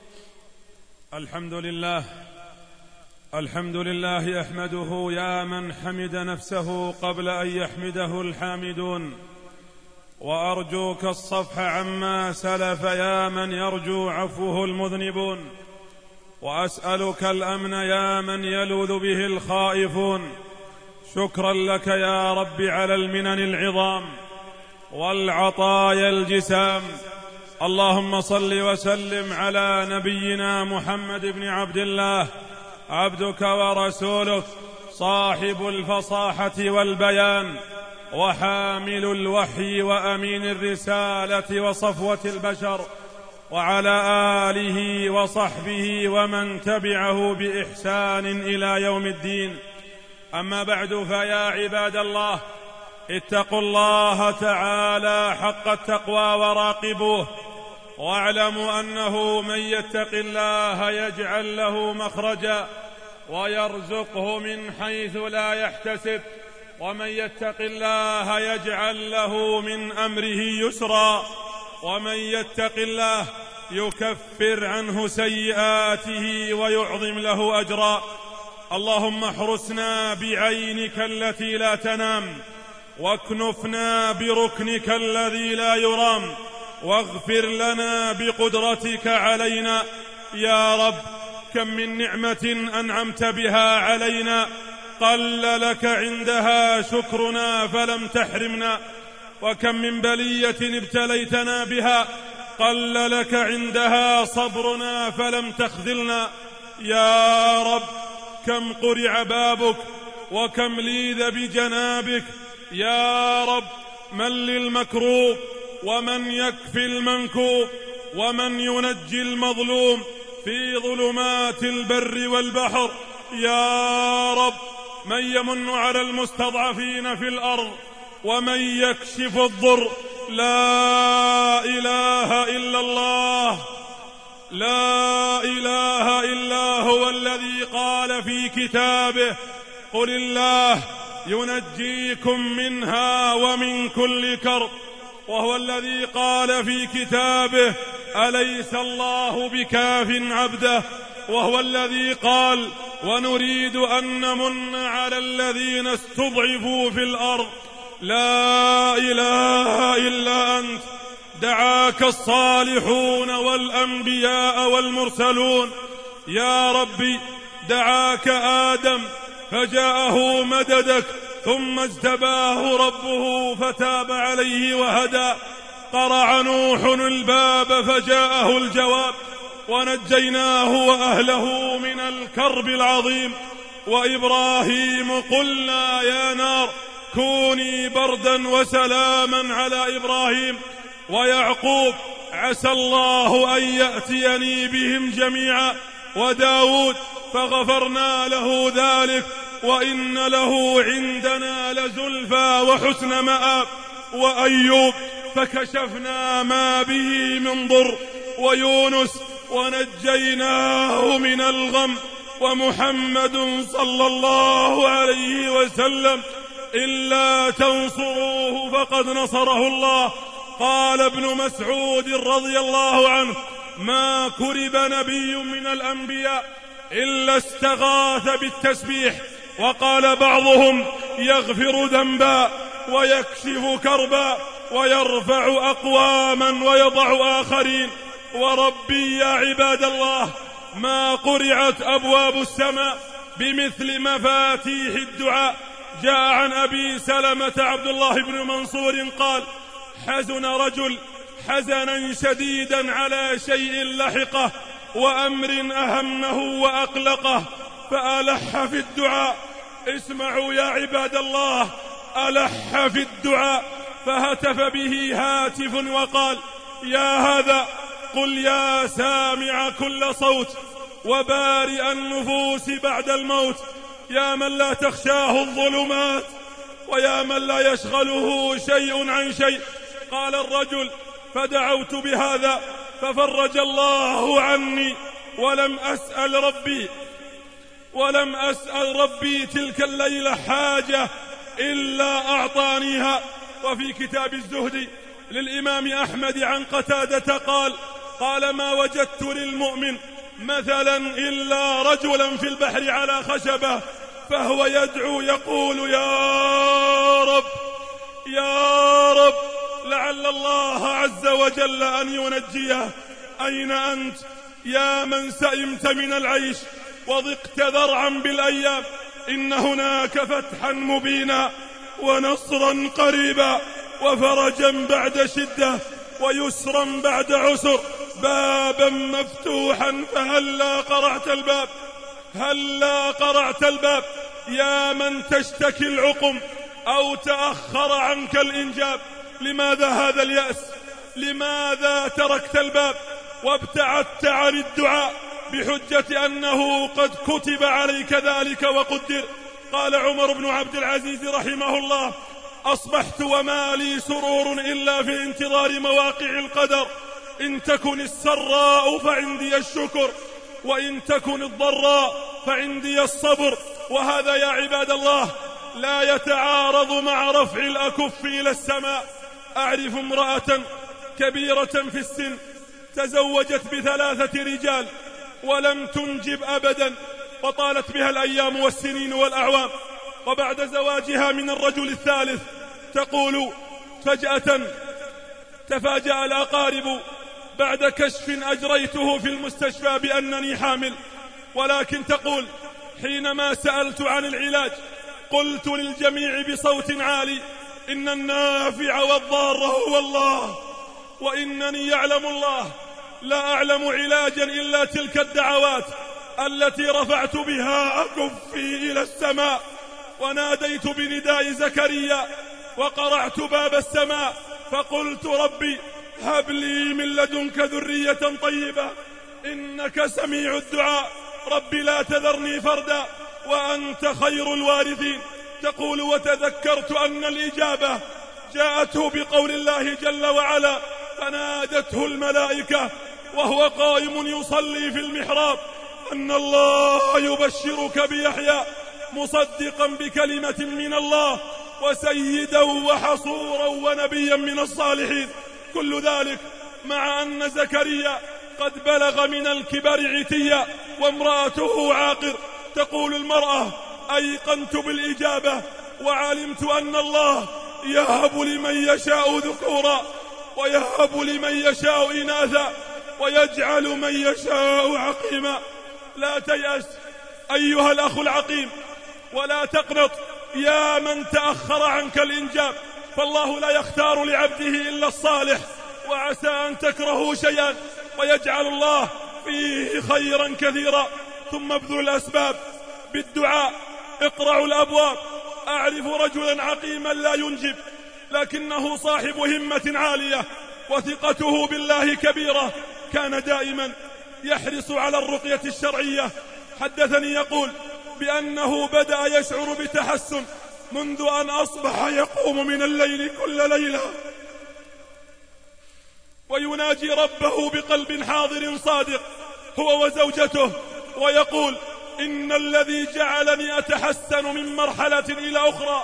الحمد لله أحمده يا من حمد نفسه قبل أن يحمده الحامدون، وأرجوك الصفح عما سلف يا من يرجو عفوه المذنبون، وأسألك الأمن يا من يلوذ به الخائفون. شكرا لك يا رب على المنن العظام والعطايا الجسام. اللهم صل وسلم على نبينا محمد بن عبد الله، عبدك ورسولك، صاحب الفصاحة والبيان، وحامل الوحي، وأمين الرسالة، وصفوة البشر، وعلى آله وصحبه ومن تبعه بإحسان إلى يوم الدين. أما بعد، فيا عباد الله، اتقوا الله تعالى حق التقوى وراقبوه، واعلموا أنه من يتق الله يجعل له مخرجا ويرزقه من حيث لا يحتسب، ومن يتق الله يجعل له من أمره يسرا، ومن يتق الله يكفر عنه سيئاته ويعظم له أجرا. اللهم احرسنا بعينك التي لا تنام، واكنفنا بركنك الذي لا يرام، واغفر لنا بقدرتك علينا. يا رب كم من نعمة أنعمت بها علينا قل لك عندها شكرنا فلم تحرمنا، وكم من بلية ابتليتنا بها قل لك عندها صبرنا فلم تخذلنا. يا رب كم قرع بابك وكم ليذ بجنابك. يا رب من للمكروب ومن يكفي المنكوب ومن ينجي المظلوم في ظلمات البر والبحر. يا رب من يمن على المستضعفين في الأرض ومن يكشف الضر. لا إله إلا الله، لا إله إلا هو الذي قال في كتابه قل الله ينجيكم منها ومن كل كرب، وهو الذي قال في كتابه أليس الله بكاف عبده، وهو الذي قال ونريد أن نمن على الذين استضعفوا في الأرض. لا إله إلا أنت، دعاك الصالحون والأنبياء والمرسلون. يا ربي دعاك آدم فجاءه مددك، ثم اجتباه ربه فتاب عليه وهدى. قرع نوح الباب فجاءه الجواب، ونجيناه وأهله من الكرب العظيم. وإبراهيم قلنا يا نار كوني بردا وسلاما على إبراهيم. ويعقوب عسى الله أن يأتيني بهم جميعا. وداود فغفرنا له ذلك وإن له عندنا لزلفى وحسن مآب. وأيوب فكشفنا ما به من ضر. ويونس ونجيناه من الغم. ومحمد صلى الله عليه وسلم إلا تنصروه فقد نصره الله. قال ابن مسعود رضي الله عنه ما كرب نبي من الأنبياء إلا استغاث بالتسبيح. وقال بعضهم يغفر ذنبا ويكشف كربا ويرفع أقواما ويضع آخرين. وربي يا عباد الله ما قرعت أبواب السماء بمثل مفاتيح الدعاء. جاء عن أبي سلمة عبد الله بن منصور قال حزن رجل حزنا شديدا على شيء لحقه وأمر أهمه وأقلقه فألح في الدعاء. اسمعوا يا عباد الله، ألح في الدعاء فهتف به هاتف وقال يا هذا قل يا سامع كل صوت وبارئ النفوس بعد الموت، يا من لا تخشاه الظلمات ويا من لا يشغله شيء عن شيء. قال الرجل فدعوت بهذا ففرج الله عني ولم أسأل ربي تلك الليلة حاجة إلا أعطانيها. وفي كتاب الزهد للإمام أحمد عن قتادة قال ما وجدت للمؤمن مثلا إلا رجلا في البحر على خشبة فهو يدعو يقول يا رب يا رب لعل الله عز وجل أن ينجيه. أين أنت يا من سئمت من العيش وضقت ذرعا بالأيام؟ إن هناك فتحا مبينا ونصرا قريبا وفرجا بعد شدة ويسرا بعد عسر، بابا مفتوحا فهلا قرعت الباب يا من تشتكي العقم أو تأخر عنك الإنجاب. لماذا هذا اليأس؟ لماذا تركت الباب وابتعدت عن الدعاء بحجة أنه قد كتب عليك ذلك وقدر؟ قال عمر بن عبد العزيز رحمه الله أصبحت وما لي سرور إلا في انتظار مواقع القدر، إن تكن السراء فعندي الشكر وإن تكن الضراء فعندي الصبر. وهذا يا عباد الله لا يتعارض مع رفع الأكف إلى السماء. أعرف امرأة كبيرة في السن تزوجت ب3 رجال ولم تنجب أبدا، وطالت بها الأيام والسنين والأعوام، وبعد زواجها من الرجل الثالث تقول فجأة تفاجأ الأقارب بعد كشف أجريته في المستشفى بأنني حامل، ولكن تقول حينما سألت عن العلاج قلت للجميع بصوت عالي: إن النافع والضار هو الله، وإنني يعلم الله لا أعلم علاجا إلا تلك الدعوات التي رفعت بها أكفي إلى السماء وناديت بنداء زكريا وقرعت باب السماء فقلت: ربي هب لي من لدنك ذرية طيبة إنك سميع الدعاء، ربي لا تذرني فردا وأنت خير الوارثين. تقول: وتذكرت أن الإجابة جاءته بقول الله جل وعلا: فنادته الملائكة وهو قائم يصلي في المحراب أن الله يبشرك بيحيى مصدقا بكلمة من الله وسيدا وحصورا ونبيا من الصالحين. كل ذلك مع أن زكريا قد بلغ من الكبر عتيا وامرأته عاقر. تقول المرأة: أيقنت بالإجابة وعلمت أن الله يهب لمن يشاء ذكورا ويهب لمن يشاء إناثا ويجعل من يشاء عقيما. لا تيأس أيها الأخ العقيم ولا تقنط يا من تأخر عنك الإنجاب، فالله لا يختار لعبده إلا الصالح، وعسى أن تكرهوا شيئا ويجعل الله فيه خيرا كثيرا. ثم ابذلوا الأسباب بالدعاء، اقرعوا الأبواب. أعرف رجلا عقيما لا ينجب لكنه صاحب همة عالية وثقته بالله كبيرة، كان دائما يحرص على الرقية الشرعية. حدثني يقول بأنه بدأ يشعر بتحسن منذ أن أصبح يقوم من الليل كل ليلة ويناجي ربه بقلب حاضر صادق هو وزوجته، ويقول: إن الذي جعلني أتحسن من مرحلة إلى أخرى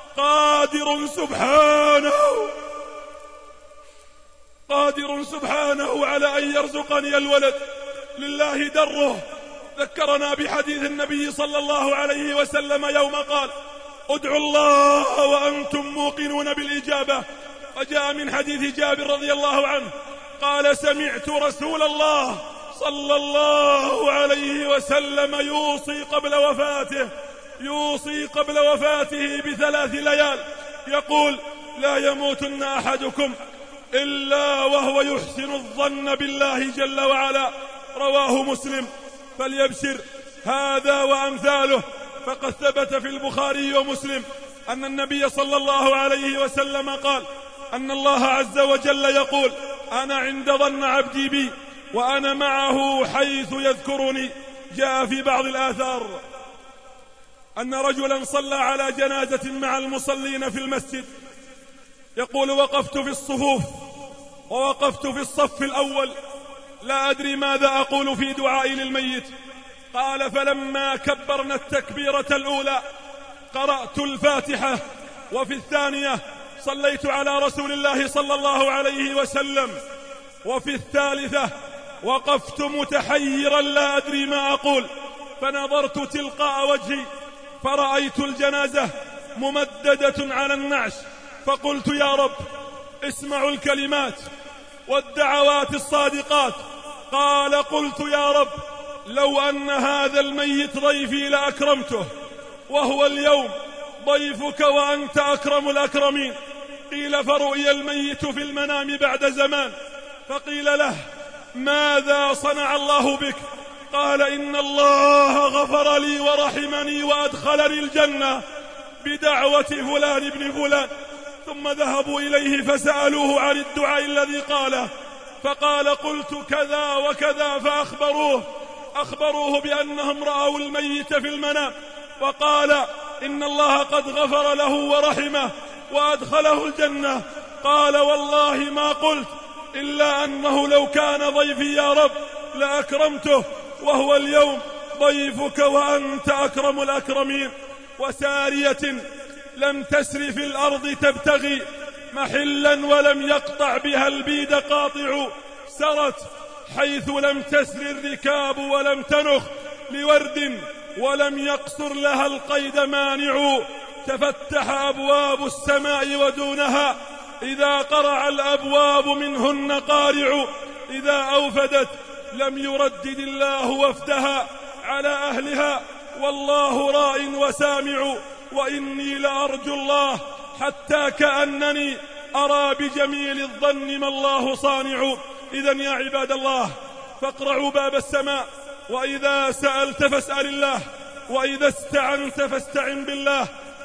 قادر سبحانه على أن يرزقني الولد، لله دره. ذكرنا بحديث النبي صلى الله عليه وسلم يوم قال: ادعوا الله وأنتم موقنون بالإجابة. وجاء من حديث جابر رضي الله عنه قال: سمعت رسول الله صلى الله عليه وسلم يوصي قبل وفاته ب3 ليال يقول: لا يموتن أحدكم إلا وهو يحسن الظن بالله جل وعلا. رواه مسلم. فليبشر هذا وأمثاله، فقد ثبت في البخاري ومسلم أن النبي صلى الله عليه وسلم قال أن الله عز وجل يقول: أنا عند ظن عبدي بي وأنا معه حيث يذكرني. جاء في بعض الآثار أن رجلا صلى على جنازة مع المصلين في المسجد، يقول: وقفت في الصفوف ووقفت في الصف الأول لا أدري ماذا أقول في دعائي للميت. قال: فلما كبرنا التكبيرة الأولى قرأت الفاتحة، وفي الثانية صليت على رسول الله صلى الله عليه وسلم، وفي الثالثة وقفت متحيرا لا أدري ما أقول، فنظرت تلقاء وجهي فرأيت الجنازة ممددة على النعش، فقلت: يا رب اسمعوا الكلمات والدعوات الصادقات. قال: قلت: يا رب لو أن هذا الميت ضيفي لأكرمته، وهو اليوم ضيفك وأنت أكرم الأكرمين. قيل: فرؤي الميت في المنام بعد زمان، فقيل له: ماذا صنع الله بك؟ قال: إن الله غفر لي ورحمني وأدخلني الجنة بدعوة فلان ابن فلان. ثم ذهبوا إليه فسألوه عن الدعاء الذي قاله، فقال: قلت كذا وكذا، فأخبروه بأنهم رأوا الميت في المنام، وقال: إن الله قد غفر له ورحمه وأدخله الجنة. قال: والله ما قلت إلا أنه لو كان ضيفي يا رب لأكرمته، وهو اليوم ضيفك وأنت أكرم الأكرمين. وسارية لم تسر في الأرض تبتغي محلا ولم يقطع بها البيد قاطع، سرت حيث لم تسر الركاب ولم تنخ لورد ولم يقصر لها القيد مانع. تفتح أبواب السماء ودونها إذا قرع الأبواب منهن قارع، إذا أوفدت لم يردد الله وفدها على أهلها والله راء وسامع، وإني لأرجو الله حتى كأنني أرى بجميل الظن ما الله صانع. إذن يا عباد الله، فاقرعوا باب السماء، وإذا سألت فاسأل الله، وإذا استعنت فاستعن بالله.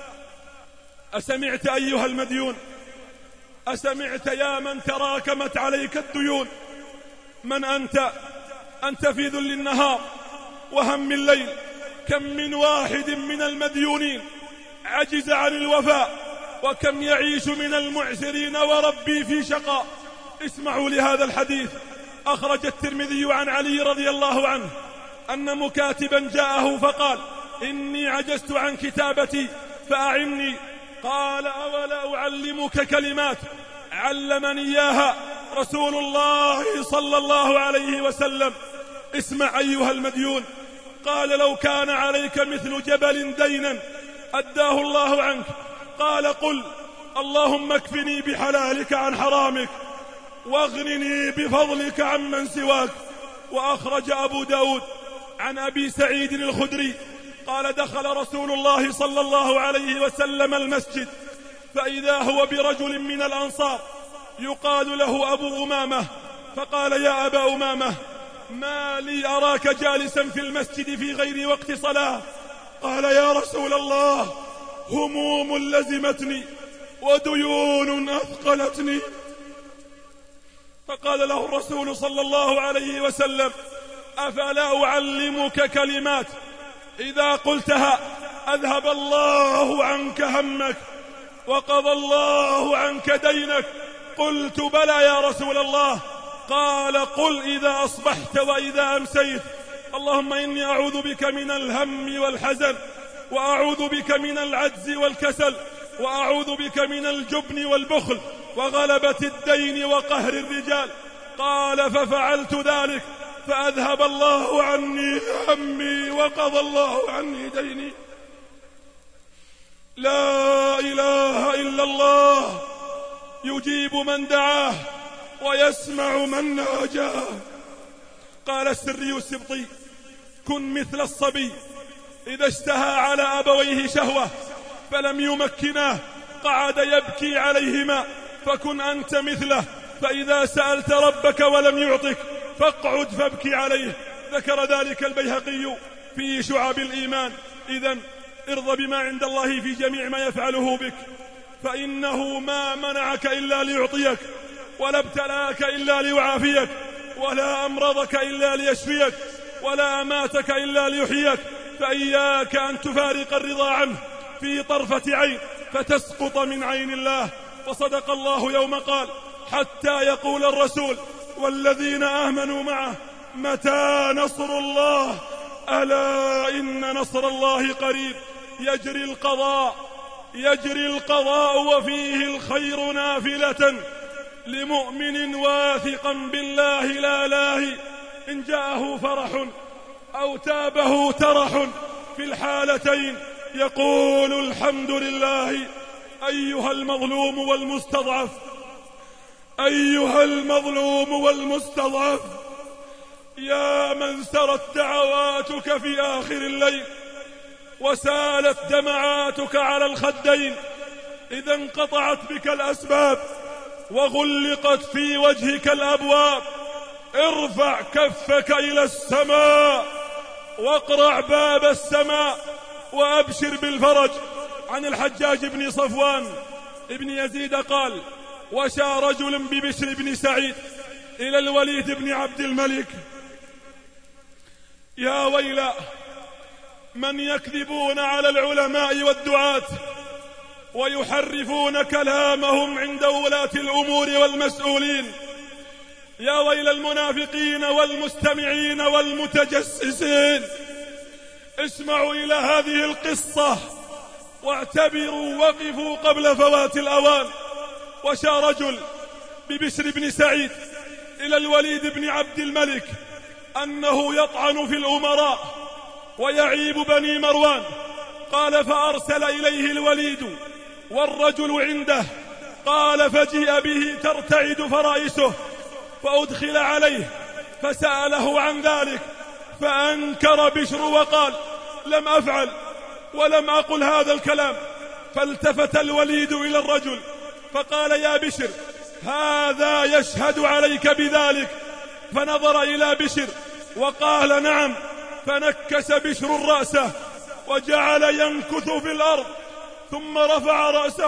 أسمعت أيها المديون؟ أسمعت يا من تراكمت عليك الديون؟ من أنت؟ أنت في ذل النهار وهم الليل. كم من واحد من المديونين عجز عن الوفاء، وكم يعيش من المعسرين وربي في شقاء. اسمعوا لهذا الحديث. أخرج الترمذي عن علي رضي الله عنه أن مكاتبا جاءه فقال: إني عجزت عن كتابتي فأعني. قال: أولا أعلمك كلمات علمني إياها رسول الله صلى الله عليه وسلم. اسمع أيها المديون. قال: لو كان عليك مثل جبل دينا أداه الله عنك، قال: قل اللهم اكفني بحلالك عن حرامك، واغنني بفضلك عمن سواك. وأخرج أبو داود عن أبي سعيد الخدري قال: دخل رسول الله صلى الله عليه وسلم المسجد، فإذا هو برجل من الأنصار يقال له أبو أمامة، فقال: يا أبا أمامة، ما لي أراك جالسا في المسجد في غير وقت صلاة؟ قال: يا رسول الله، هموم لزمتني وديون أثقلتني. فقال له الرسول صلى الله عليه وسلم: أفلا أعلمك كلمات إذا قلتها أذهب الله عنك همك وقضى الله عنك دينك؟ قلت: بلى يا رسول الله. قال: قل إذا أصبحت وإذا أمسيت اللهم إني أعوذ بك من الهم والحزن، وأعوذ بك من العجز والكسل، وأعوذ بك من الجبن والبخل وغلبة الدين وقهر الرجال. قال: ففعلت ذلك فأذهب الله عني همي وقضى الله عني ديني. لا إله إلا الله، يجيب من دعاه ويسمع من ناجاه. قال السري السبطي: كن مثل الصبي إذا اشتهى على أبويه شهوة فلم يمكناه قعد يبكي عليهما، فكن أنت مثله، فإذا سألت ربك ولم يعطك فاقعد فابكي عليه. ذكر ذلك البيهقي في شعب الإيمان. إذن ارض بما عند الله في جميع ما يفعله بك، فإنه ما منعك إلا ليعطيك، ولا ابتلاك إلا ليعافيك، ولا أمرضك إلا ليشفيك، ولا أماتك إلا ليحييك. فإياك أن تفارق الرضا عنه في طرفة عين فتسقط من عين الله. وصدق الله يوم قال: حتى يقول الرسول والذين آمنوا معه متى نصر الله؟ ألا إن نصر الله قريب. يجري القضاء وفيه الخير نافلة لمؤمن واثقا بالله لا لاهي. إن جاءه فرح أو تابه ترح في الحالتين يقول الحمد لله. أيها المظلوم والمستضعف، يا من سرت دعواتك في آخر الليل وسالت دمعاتك على الخدين، إذا انقطعت بك الأسباب وغلقت في وجهك الأبواب، ارفع كفك إلى السماء واقرع باب السماء وأبشر بالفرج. عن الحجاج بن صفوان ابن يزيد قال: وشى رجل ببشر بن سعيد إلى الوليد بن عبد الملك: يا ويلا من يكذبون على العلماء والدعاة ويحرفون كلامهم عند ولاة الأمور والمسؤولين. يا ويل المنافقين والمستمعين والمتجسسين. اسمعوا إلى هذه القصة واعتبروا، وقفوا قبل فوات الأوان. وشى رجل ببشر بن سعيد إلى الوليد بن عبد الملك أنه يطعن في الأمراء ويعيب بني مروان. قال: فأرسل إليه الوليد والرجل عنده. قال: فجيء به ترتعد فرائسه، فأدخل عليه فسأله عن ذلك، فأنكر بشر وقال: لم أفعل ولم أقل هذا الكلام. فالتفت الوليد إلى الرجل فقال يا بشر هذا يشهد عليك بذلك. فنظر إلى بشر وقال نعم. فنكس بشر رأسه وجعل ينكث في الأرض ثم رفع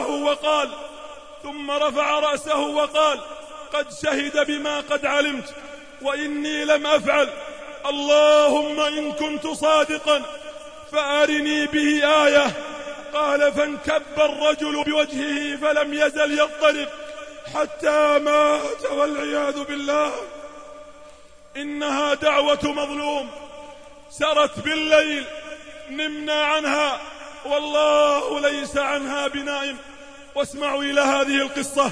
رأسه وقال قد شهد بما قد علمت وإني لم أفعل. اللهم إن كنت صادقا فأرني به آية. قال فانكب الرجل بوجهه فلم يزل يضطرب حتى مات والعياذ بالله. إنها دعوة مظلوم سرت بالليل نمنا عنها والله ليس عنها بنائم. واسمعوا إلى هذه القصة.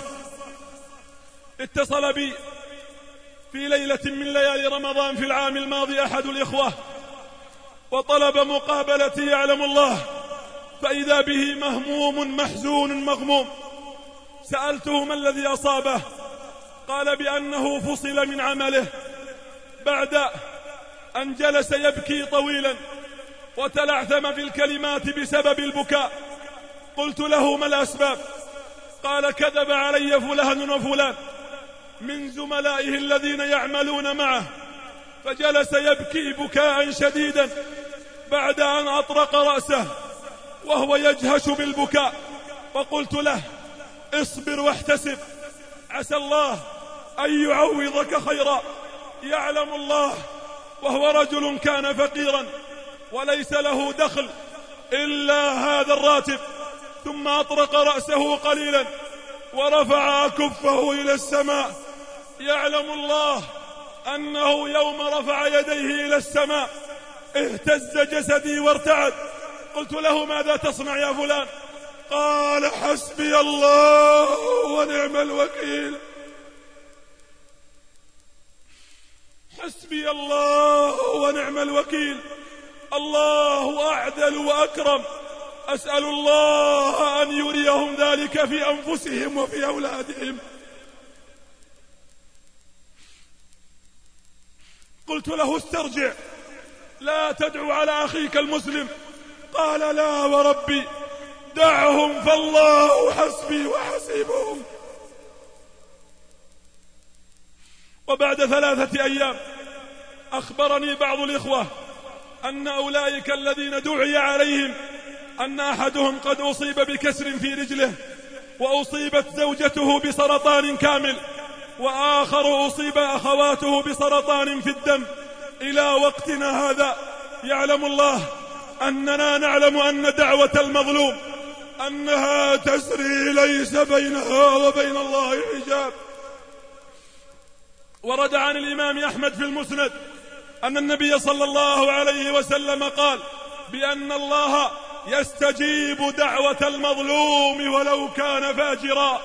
اتصل بي في ليلة من ليالي رمضان في العام الماضي أحد الإخوة وطلب مقابلتي يعلم الله، فإذا به مهموم محزون مغموم. سألته ما الذي أصابه؟ قال بأنه فصل من عمله بعد أن جلس يبكي طويلا وتلعثم في الكلمات بسبب البكاء. قلت له ما الأسباب؟ قال كذب علي فلان وفلان من زملائه الذين يعملون معه، فجلس يبكي بكاء شديدا بعد أن أطرق رأسه وهو يجهش بالبكاء. فقلت له اصبر واحتسب عسى الله أن يعوضك خيرا. يعلم الله وهو رجل كان فقيرا وليس له دخل إلا هذا الراتب. ثم أطرق رأسه قليلا ورفع كفه إلى السماء. يعلم الله أنه يوم رفع يديه إلى السماء اهتز جسدي وارتعد. قلت له ماذا تصنع يا فلان؟ قال حسبي الله ونعم الوكيل. حسبي الله ونعم الوكيل. الله أعدل وأكرم. أسأل الله أن يريهم ذلك في أنفسهم وفي أولادهم. قلت له استرجع لا تدعو على أخيك المسلم. قال لا وربي دعهم فالله حسبي وحسيبهم. وبعد 3 أيام أخبرني بعض الإخوة أن أولئك الذين دعي عليهم أن أحدهم قد أصيب بكسر في رجله وأصيبت زوجته بسرطان كامل، وآخر أصيب أخواته بسرطان في الدم. إلى وقتنا هذا يعلم الله أننا نعلم أن دعوة المظلوم أنها تسري ليس بينها وبين الله حجاب. ورد عن الإمام أحمد في المسند أن النبي صلى الله عليه وسلم قال بأن الله يستجيب دعوة المظلوم ولو كان فاجرا.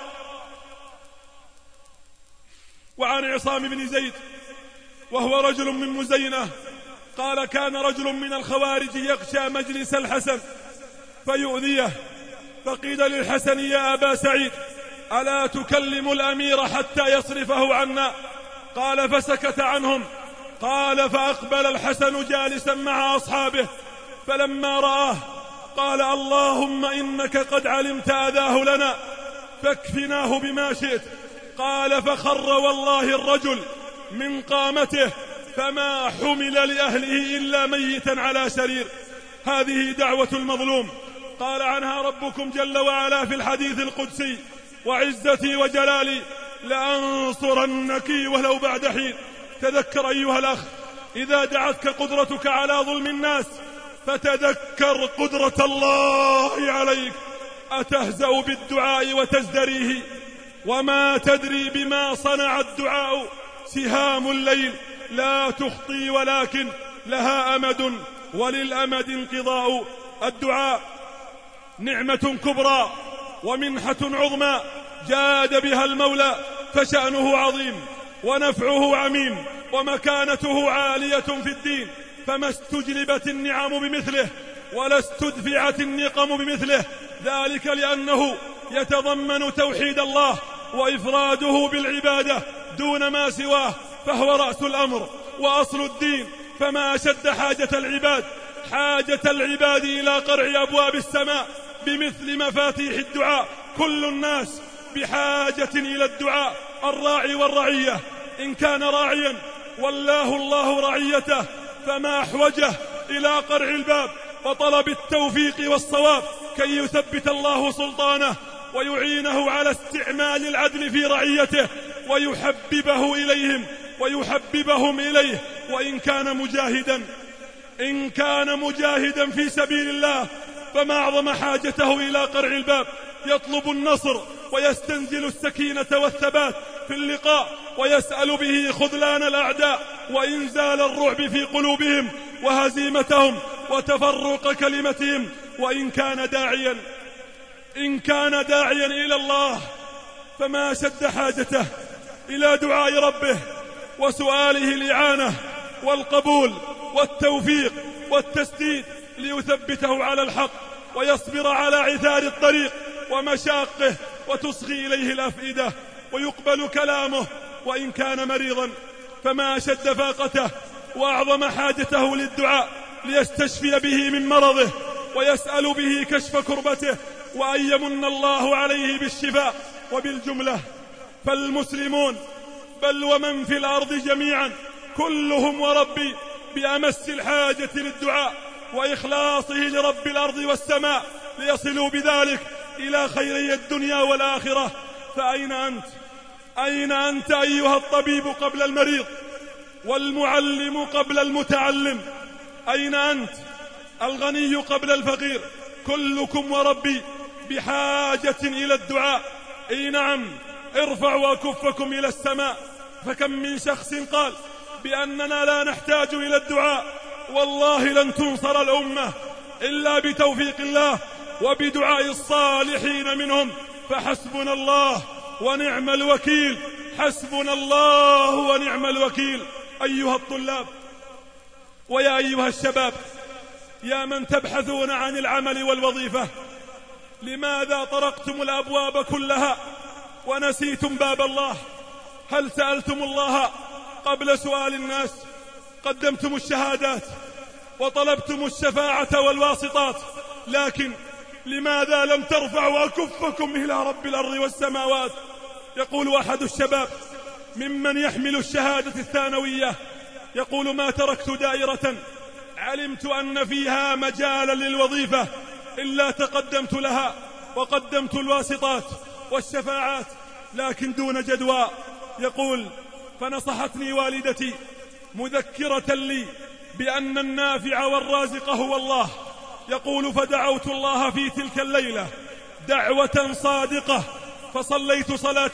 وعن عصام بن زيد وهو رجل من مزينة قال كان رجل من الخوارج يغشى مجلس الحسن فيؤذيه، فقيل للحسن يا أبا سعيد ألا تكلم الأمير حتى يصرفه عنا؟ قال فسكت عنهم. قال فأقبل الحسن جالسا مع أصحابه فلما رآه قال اللهم إنك قد علمت أذاه لنا فاكفناه بما شئت. قال فخر والله الرجل من قامته فما حمل لأهله إلا ميتا على سرير. هذه دعوة المظلوم. قال عنها ربكم جل وعلا في الحديث القدسي وعزتي وجلالي لأنصرنك ولو بعد حين. تذكر أيها الأخ إذا دعتك قدرتك على ظلم الناس فتذكر قدرة الله عليك. أتهزأ بالدعاء وتزدريه وما تدري بما صنع الدعاء. سهام الليل لا تخطي ولكن لها أمد وللأمد انقضاء. الدعاء نعمة كبرى ومنحة عظمى جاد بها المولى، فشأنه عظيم ونفعه عميم ومكانته عالية في الدين، فما استجلبت النعم بمثله ولا استدفعت النقم بمثله. ذلك لأنه يتضمن توحيد الله وإفراده بالعبادة دون ما سواه، فهو رأس الأمر وأصل الدين. فما أشد حاجة العباد حاجة العباد إلى قرع أبواب السماء بمثل مفاتيح الدعاء. كل الناس بحاجة إلى الدعاء، الراعي والرعية. إن كان راعيا والله الله رعيته فما أحوجه إلى قرع الباب وطلب التوفيق والصواب كي يثبت الله سلطانه ويعينه على استعمال العدل في رعيته ويحببه إليهم ويحببهم إليه. وإن كان مجاهدا في سبيل الله فما أعظم حاجته إلى قرع الباب، يطلب النصر ويستنزل السكينة والثبات في اللقاء ويسأل به خذلان الأعداء وإنزال الرعب في قلوبهم وهزيمتهم وتفرق كلمتهم. وإن كان داعيا إلى الله فما شد حاجته إلى دعاء ربه وسؤاله الإعانة والقبول والتوفيق والتسديد ليثبته على الحق ويصبر على عثار الطريق ومشاقه وتصغي إليه الأفئدة ويقبل كلامه. وإن كان مريضا فما شد فاقته وأعظم حاجته للدعاء ليستشفي به من مرضه ويسأل به كشف كربته وأن يمن الله عليه بالشفاء. وبالجملة فالمسلمون بل ومن في الأرض جميعا كلهم وربي بأمس الحاجة للدعاء وإخلاصه لرب الأرض والسماء ليصلوا بذلك إلى خيري الدنيا والآخرة. فأين أنت؟ أين أنت أيها الطبيب قبل المريض والمعلم قبل المتعلم؟ أين أنت الغني قبل الفقير؟ كلكم وربي بحاجة إلى الدعاء. أي نعم، ارفعوا أكفكم إلى السماء. فكم من شخص قال بأننا لا نحتاج إلى الدعاء. والله لن تنصر الأمة إلا بتوفيق الله وبدعاء الصالحين منهم. فحسبنا الله ونعم الوكيل، حسبنا الله ونعم الوكيل. أيها الطلاب ويا أيها الشباب، يا من تبحثون عن العمل والوظيفة، لماذا طرقتم الأبواب كلها ونسيتم باب الله؟ هل سألتم الله قبل سؤال الناس؟ قدمتم الشهادات وطلبتم الشفاعة والواسطات، لكن لماذا لم ترفعوا أكفكم إلى رب الأرض والسماوات؟ يقول أحد الشباب ممن يحمل الشهادة الثانوية، يقول ما تركت دائرة علمت أن فيها مجالا للوظيفة إلا تقدمت لها وقدمت الواسطات والشفاعات لكن دون جدوى. يقول فنصحتني والدتي مذكرة لي بأن النافع والرازق هو الله. يقول فدعوت الله في تلك الليلة دعوة صادقة فصليت صلاة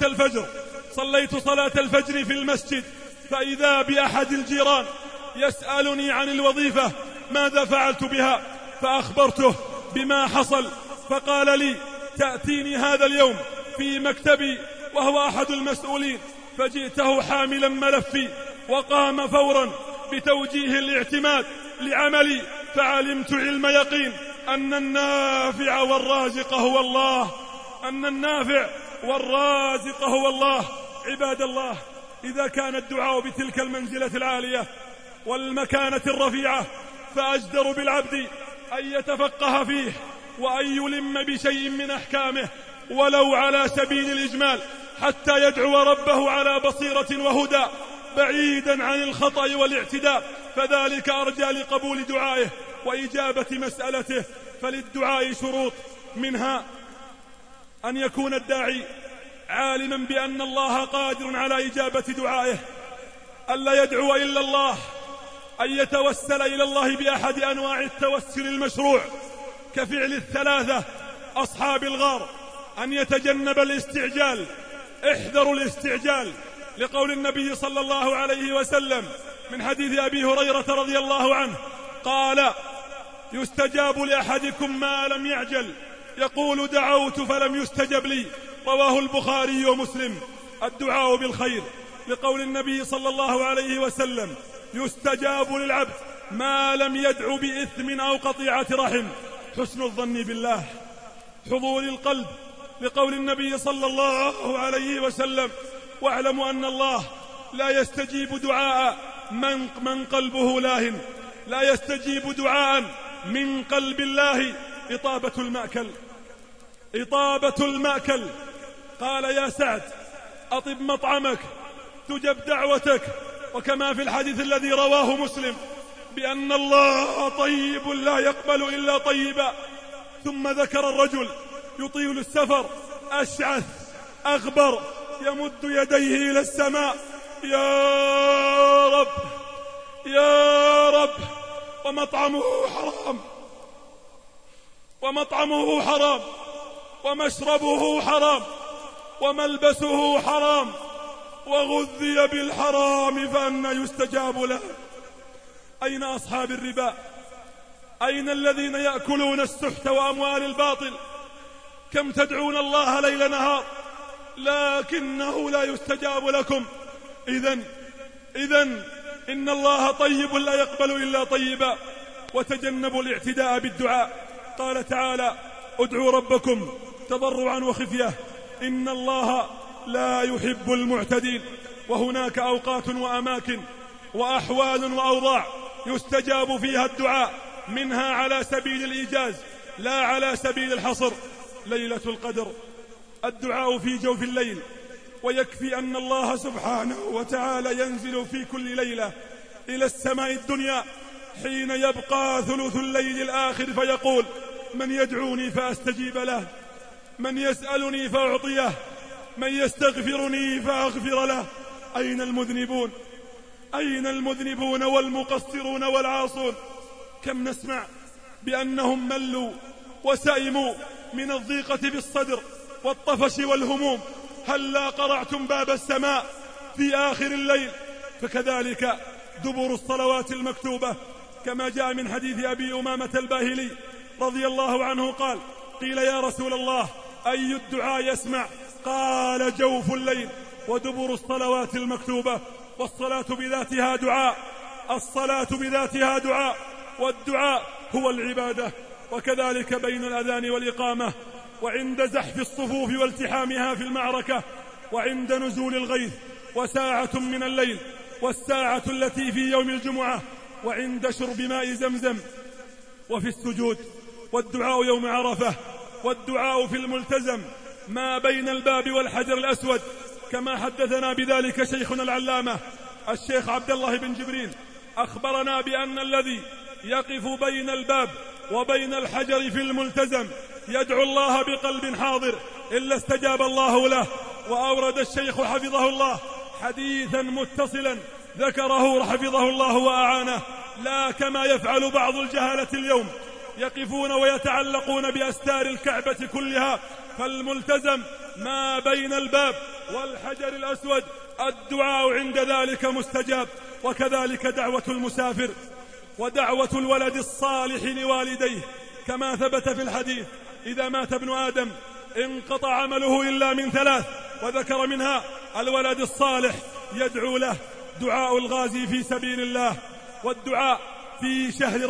الفجر في المسجد، فإذا بأحد الجيران يسألني عن الوظيفة ماذا فعلت بها، فأخبرته بما حصل، فقال لي تأتيني هذا اليوم في مكتبي وهو أحد المسؤولين، فجئته حاملا ملفي وقام فورا بتوجيه الاعتماد لعملي، فعلمت علم يقين أن النافع والرازق هو الله، أن النافع والرازق هو الله. عباد الله، إذا كان الدعاء بتلك المنزلة العالية والمكانة الرفيعة فأجدر بالعبد أن يتفقه فيه وأن يلم بشيء من أحكامه ولو على سبيل الإجمال حتى يدعو ربه على بصيرة وهدى بعيدا عن الخطأ والاعتداء، فذلك أرجى لقبول دعائه وإجابة مسألته. فللدعاء شروط، منها أن يكون الداعي عالما بأن الله قادر على إجابة دعائه، ألا يدعو إلا الله، أن يتوسل إلى الله بأحد أنواع التوسل المشروع كفعل الثلاثة أصحاب الغار، أن يتجنب الاستعجال، احذروا الاستعجال، لقول النبي صلى الله عليه وسلم من حديث أبي هريرة رضي الله عنه قال يستجاب لأحدكم ما لم يعجل، يقول دعوت فلم يستجب لي، رواه البخاري ومسلم. الدعاء بالخير، لقول النبي صلى الله عليه وسلم يستجاب للعبد ما لم يدع بإثم أو قطيعة رحم. حسن الظن بالله، حضور القلب، لقول النبي صلى الله عليه وسلم واعلموا أن الله لا يستجيب دعاء من قلبه لاهن، لا يستجيب دعاء من قلب الله إطابة المأكل، إطابة المأكل. قال يا سعد أطب مطعمك تجب دعوتك. وكما في الحديث الذي رواه مسلم بأن الله طيب لا يقبل إلا طيبا. ثم ذكر الرجل يطيل السفر أشعث أغبر يمد يديه إلى السماء يا رب يا رب، ومطعمه حرام ومشربه حرام وملبسه حرام وغذي بالحرام فأنى يستجاب له. أين أصحاب الربا؟ أين الذين يأكلون السحت وأموال الباطل؟ كم تدعون الله ليل نهار لكنه لا يستجاب لكم. إذن إن الله طيب لا يقبل إلا طيبا. وتجنبوا الاعتداء بالدعاء. قال تعالى ادعوا ربكم تضرعا وخفية إن الله لا يحب المعتدين. وهناك أوقات وأماكن وأحوال وأوضاع يستجاب فيها الدعاء، منها على سبيل الإيجاز لا على سبيل الحصر. ليلة القدر الدعاء في جوف الليل، ويكفي أن الله سبحانه وتعالى ينزل في كل ليلة إلى السماء الدنيا حين يبقى ثلث الليل الآخر فيقول من يدعوني فأستجيب له، من يسألني فأعطيه، من يستغفرني فأغفر له. أين المذنبون؟ أين المذنبون والمقصرون والعاصون؟ كم نسمع بأنهم ملوا وسئموا من الضيقة بالصدر والطفش والهموم. هلا قرعتم باب السماء في آخر الليل؟ فكذلك دبر الصلوات المكتوبة، كما جاء من حديث أبي أمامة الباهلي رضي الله عنه قال قيل يا رسول الله أي الدعاء يسمع؟ قال جوف الليل ودبر الصلوات المكتوبة. والصلاة بذاتها دعاء، الصلاة بذاتها دعاء، والدعاء هو العبادة. وكذلك بين الأذان والإقامة، وعند زحف الصفوف والتحامها في المعركة، وعند نزول الغيث، وساعة من الليل، والساعة التي في يوم الجمعة، وعند شرب ماء زمزم، وفي السجود. والدعاء يوم عرفة، والدعاء في الملتزم ما بين الباب والحجر الأسود، كما حدثنا بذلك شيخنا العلامة الشيخ عبد الله بن جبريل. أخبرنا بأن الذي يقف بين الباب وبين الحجر في الملتزم يدعو الله بقلب حاضر إلا استجاب الله له. وأورد الشيخ حفظه الله حديثا متصلا ذكره حفظه الله وأعانه، لا كما يفعل بعض الجهلة اليوم، يقفون ويتعلقون بأستار الكعبة كلها. فالملتزم ما بين الباب والحجر الأسود الدعاء عند ذلك مستجاب. وكذلك دعوة المسافر، ودعوة الولد الصالح لوالديه، كما ثبت في الحديث إذا مات ابن آدم انقطع عمله إلا من ثلاث، وذكر منها الولد الصالح يدعو له. دعاء الغازي في سبيل الله، والدعاء في شهر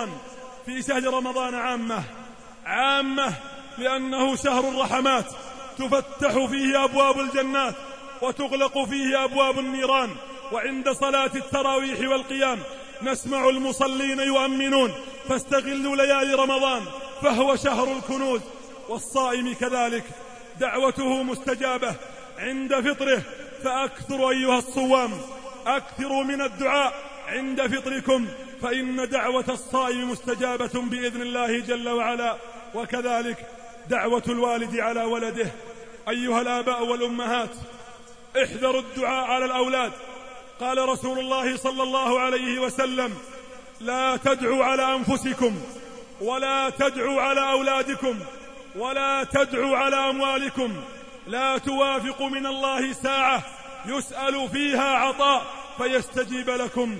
رمضان عامة لأنه شهر الرحمات، تفتح فيه أبواب الجنات وتغلق فيه أبواب النيران. وعند صلاة التراويح والقيام نسمع المصلين يؤمنون، فاستغلوا ليالي رمضان فهو شهر الكنوز. والصائم كذلك دعوته مستجابة عند فطره، فأكثروا أيها الصوام، أكثروا من الدعاء عند فطركم، فإن دعوة الصائم مستجابة بإذن الله جل وعلا. وكذلك دعوة الوالد على ولده. أيها الآباء والأمهات، احذروا الدعاء على الأولاد. قال رسول الله صلى الله عليه وسلم لا تدعوا على أنفسكم، ولا تدعوا على أولادكم، ولا تدعوا على أموالكم. لا توافقوا من الله ساعة يسأل فيها عطاء فيستجيب لكم.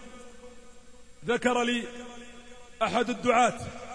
ذكر لي أحد الدعاة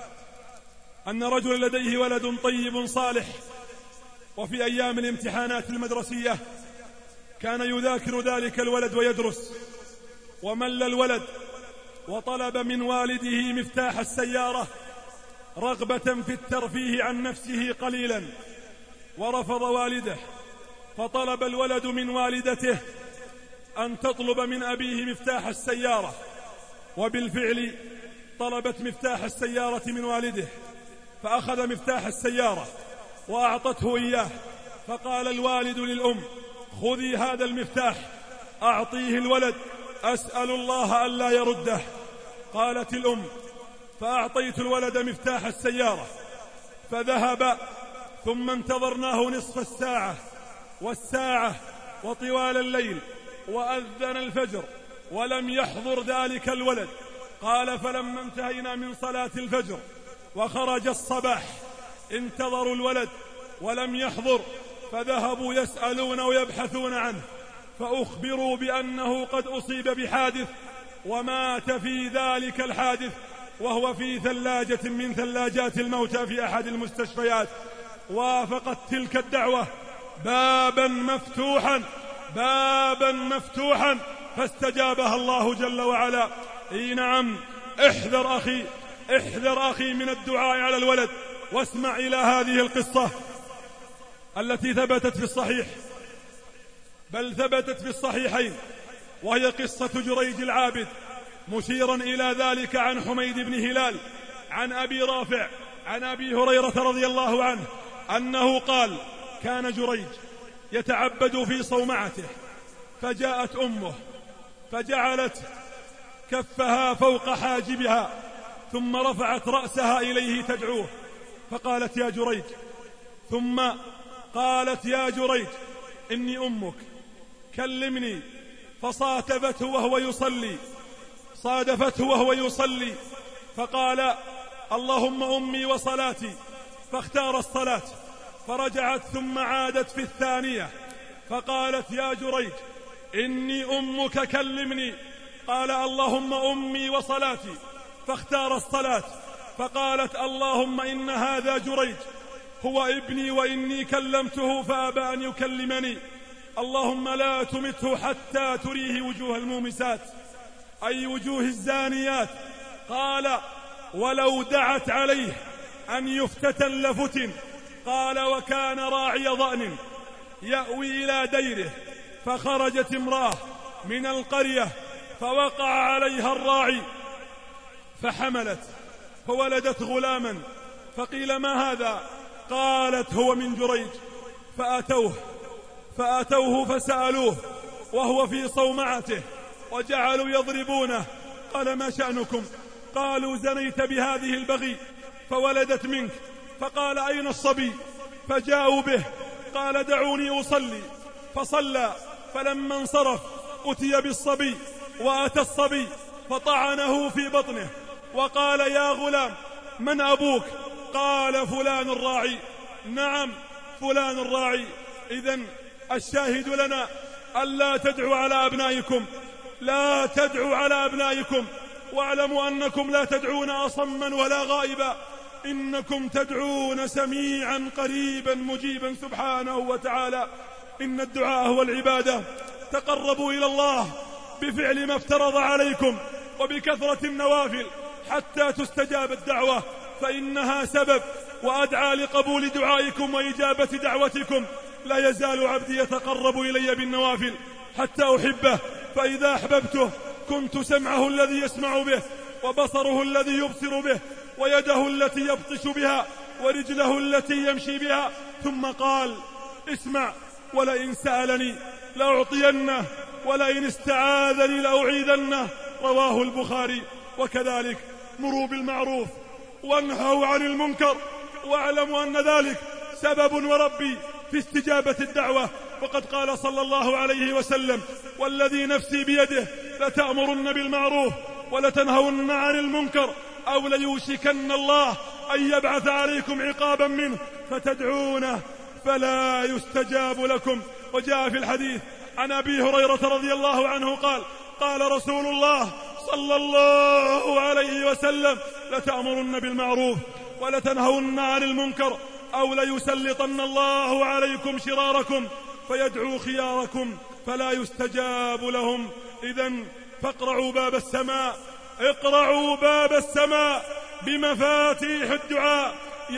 أن رجل لديه ولد طيب صالح، وفي أيام الامتحانات المدرسية كان يذاكر ذلك الولد ويدرس، ومل الولد وطلب من والده مفتاح السيارة رغبة في الترفيه عن نفسه قليلا، ورفض والده، فطلب الولد من والدته أن تطلب من أبيه مفتاح السيارة، وبالفعل طلبت مفتاح السيارة من والده، فأخذ مفتاح السيارة وأعطته إياه، فقال الوالد للأم: خذي هذا المفتاح أعطيه الولد، أسأل الله ألا يرده. قالت الأم: فأعطيت الولد مفتاح السيارة فذهب، ثم انتظرناه نصف الساعة والساعة وطوال الليل، وأذن الفجر ولم يحضر ذلك الولد. قال: فلما انتهينا من صلاة الفجر وخرج الصباح انتظروا الولد ولم يحضر، فذهبوا يسألون ويبحثون عنه، فأخبروا بأنه قد أصيب بحادث ومات في ذلك الحادث وهو في ثلاجة من ثلاجات الموتى في أحد المستشفيات. وافقت تلك الدعوة بابا مفتوحا فاستجابها الله جل وعلا. اي نعم، احذر أخي من الدعاء على الولد، واسمع إلى هذه القصة التي ثبتت في الصحيح، بل ثبتت في الصحيحين، وهي قصة جريج العابد، مشيرا إلى ذلك عن حميد بن هلال عن أبي رافع عن أبي هريرة رضي الله عنه أنه قال: كان جريج يتعبد في صومعته، فجاءت أمه فجعلت كفها فوق حاجبها، ثم رفعت رأسها إليه تدعوه، فقالت: يا جريج. ثم قالت: يا جريج إني أمك، كلمني. فصادفته وهو يصلي فقال: اللهم أمي وصلاتي، فاختار الصلاة، فرجعت ثم عادت في الثانية فقالت: يا جريج إني أمك، كلمني. قال: اللهم أمي وصلاتي، فاختار الصلاة، فقالت: اللهم إن هذا جريج هو ابني وإني كلمته فأبى أن يكلمني، اللهم لا تمته حتى تريه وجوه المومسات، أي وجوه الزانيات. قال: ولو دعت عليه أن يفتتن لفتن. قال: وكان راعي ضأن يأوي إلى ديره، فخرجت امرأة من القرية فوقع عليها الراعي فحملت فولدت غلاما، فقيل: ما هذا؟ قالت: هو من جريج. فأتوه فسألوه وهو في صومعته وجعلوا يضربونه. قال: ما شأنكم؟ قالوا: زنيت بهذه البغي فولدت منك. فقال: أين الصبي؟ فجاءوا به. قال: دعوني أصلي. فصلى، فلما انصرف أتي بالصبي، وأتى الصبي فطعنه في بطنه وقال: يا غلام من أبوك؟ قال: فلان الراعي. نعم، فلان الراعي. إذن الشاهد لنا ألا تدعوا على أبنائكم، لا تدعوا على أبنائكم، واعلموا أنكم لا تدعون أصما ولا غائبا، إنكم تدعون سميعا قريبا مجيبا سبحانه وتعالى. إن الدعاء هو العبادة، تقربوا إلى الله بفعل ما افترض عليكم وبكثرة النوافل حتى تستجاب الدعوة، فإنها سبب وأدعى لقبول دعائكم وإجابة دعوتكم. لا يزال عبدي يتقرب إلي بالنوافل حتى أحبه، فإذا أحببته كنت سمعه الذي يسمع به، وبصره الذي يبصر به، ويده التي يبطش بها، ورجله التي يمشي بها. ثم قال: اسمع، ولئن سألني لأعطينه، ولئن استعاذني لأعيذنه. رواه البخاري. وكذلك مروا بالمعروف وانهوا عن المنكر، واعلموا أن ذلك سبب وربي في استجابة الدعوة. وقد قال صلى الله عليه وسلم: والذي نفسي بيده لتأمرن بالمعروف ولتنهون عن المنكر، أو ليوشكن الله أن يبعث عليكم عقابا منه فتدعونه فلا يستجاب لكم. وجاء في الحديث عن أبي هريرة رضي الله عنه قال: قال رسول الله صلى الله عليه وسلم: لتأمرن بالمعروف ولتنهون عن المنكر، أو ليسلطن الله عليكم شراركم فيدعو خياركم فلا يستجاب لهم. إذن فاقرعوا باب السماء، اقرعوا باب السماء بمفاتيح الدعاء.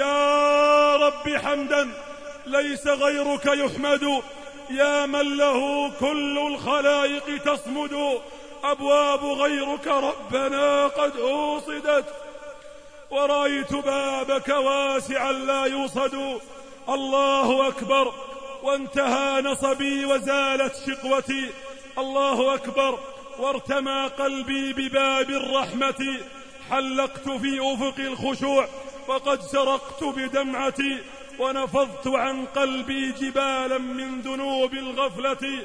يا رب حمدا ليس غيرك يحمد، يا من له كل الخلائق تصمد، أبواب غيرك ربنا قد أوصدت، ورأيت بابك واسعا لا يوصد. الله أكبر، وانتهى نصبي وزالت شقوتي. الله أكبر، وارتمى قلبي بباب الرحمة. حلقت في أفق الخشوع وقد سرقت بدمعتي، ونفضت عن قلبي جبالا من ذنوب الغفلة.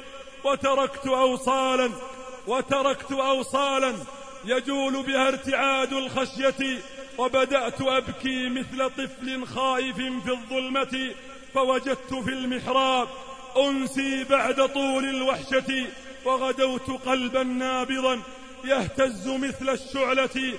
وتركت أوصالا يجول بها ارتعاد الخشية، وبدأت أبكي مثل طفل خائف في الظلمة. فوجدت في المحراب أنسي بعد طول الوحشة، وغدوت قلبا نابضا يهتز مثل الشعلة.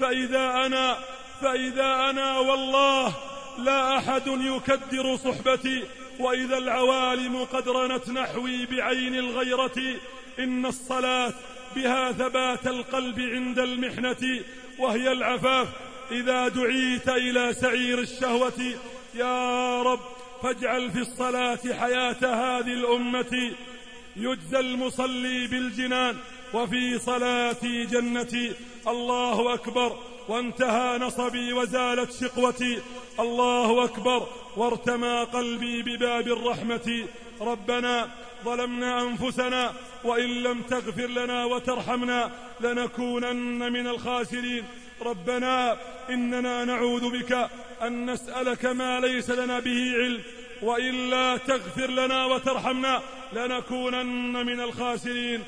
فإذا أنا والله لا أحد يكدر صحبتي، وإذا العوالم قد رنت نحوي بعين الغيرة. إن الصلاة بها ثبات القلب عند المحنة، وهي العفاف إذا دعيت إلى سعير الشهوة. يا رب فاجعل في الصلاة حياة هذه الأمة، يجزى المصلي بالجنان وفي صلاتي جنتي. الله أكبر، وانتهى نصبي وزالت شقوتي. الله أكبر، وارتمى قلبي بباب الرحمة. ربنا ظلمنا أنفسنا، وإن لم تغفر لنا وترحمنا لنكونن من الخاسرين. ربنا إننا نعوذ بك أن نسألك ما ليس لنا به علم، وإلا تغفر لنا وترحمنا لنكونن من الخاسرين.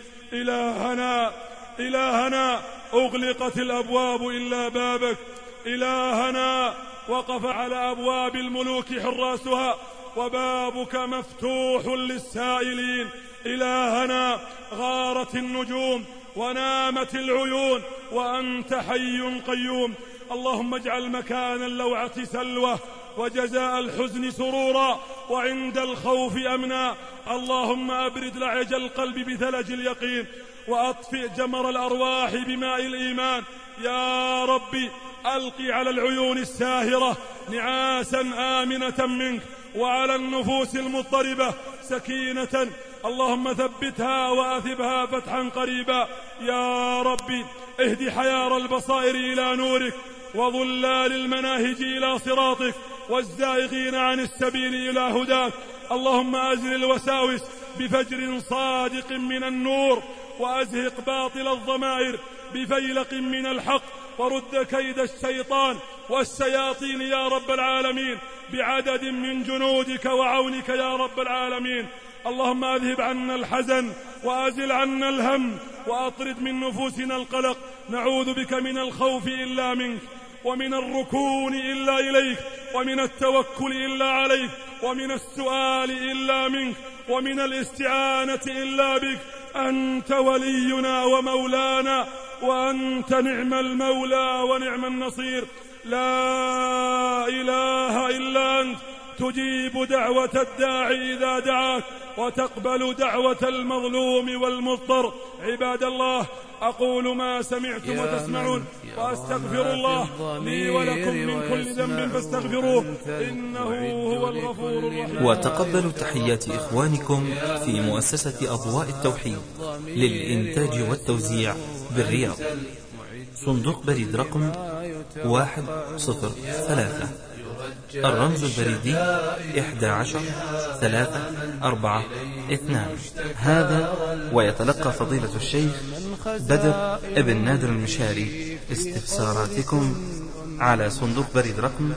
إلهنا أغلقت الأبواب إلا بابك. إلهنا وقف على أبواب الملوك حراسها، وبابك مفتوح للسائلين. إلهنا غارت النجوم ونامت العيون، وأنت حي قيوم. اللهم اجعل مكان اللوعة سلوة، وجزاء الحزن سرورا، وعند الخوف أمنا. اللهم أبرد لعج القلب بثلج اليقين، وأطفئ جمر الأرواح بماء الإيمان. يا ربي ألقي على العيون الساهرة نعاسا آمنة منك، وعلى النفوس المضطربة سكينة. اللهم ثبتها وأثبها فتحا قريبا. يا ربي اهد حيار البصائر إلى نورك، وظلال المناهج إلى صراطك، والزائغين عن السبيل إلى هداك. اللهم أزل الوساوس بفجر صادق من النور، وأزهق باطل الضمائر بفيلق من الحق، ورد كيد الشيطان والشياطين يا رب العالمين بعدد من جنودك وعونك يا رب العالمين. اللهم أذهب عنا الحزن، وأزل عنا الهم، وأطرد من نفوسنا القلق. نعوذ بك من الخوف إلا منك، ومن الركون إلا إليك، ومن التوكل إلا عليك، ومن السؤال إلا منك، ومن الاستعانة إلا بك. أنت ولينا ومولانا، وأنت نعم المولى ونعم النصير. لا إله إلا أنت تجيب دعوة الداعي إذا دعاك، وتقبل دعوة المظلوم والمضطر. عباد الله، أقول ما سمعتم وتسمعون، وأستغفر الله لي ولكم من كل ذنب فاستغفروه إنه هو الغفور الرحيم. وتقبلوا تحيات إخوانكم في مؤسسة أضواء التوحيد للإنتاج والتوزيع بالرياض. صندوق بريد رقم 103، الرمز البريدي 11342. هذا ويتلقى فضيلة الشيخ بدر ابن نادر المشاري استفساراتكم على صندوق بريد رقم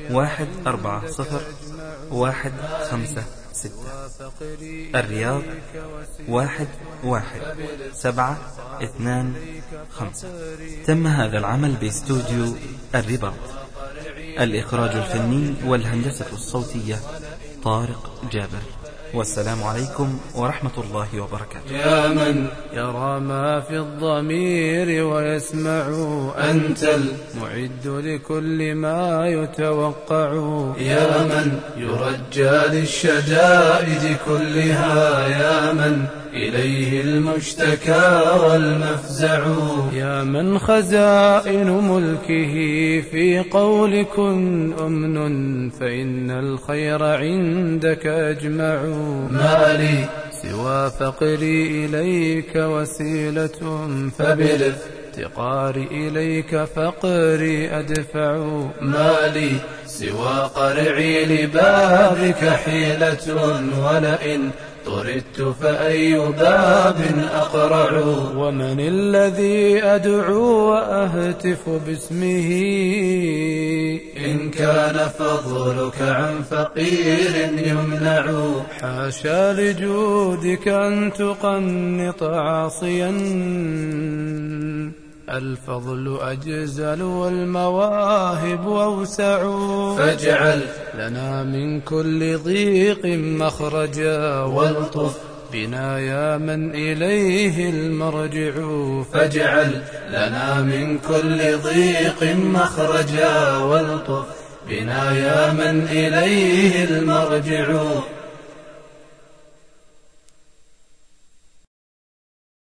140156، الرياض 11725. تم هذا العمل باستوديو الرباط. الإخراج الفني والهندسة الصوتية طارق جابر. والسلام عليكم ورحمة الله وبركاته. يا من يرى ما في الضمير ويسمع، أنت المعد لكل ما يتوقع. يا من يرجى للشدائد كلها، يا من إليه المشتكى والمفزع. يا من خزائن ملكه في قول كن أمن، فإن الخير عندك أجمع. ما لي سوى سوى فقري إليك وسيلة فبالافتقار إليك فقري أدفع ما لي سوى قرعي لبابك حيلة ولئن طردت فأي باب أقرع ومن الذي أدعو وأهتف باسمه إن كان فضلك عن فقير يمنع حاشا لجودك أن تقنط عاصيا الفضل أجزل والمواهب أوسع فاجعل لنا من كل ضيق مخرجا والطف بنا يا من إليه المرجع فاجعل لنا من كل ضيق مخرجا والطف بنا يا من إليه المرجع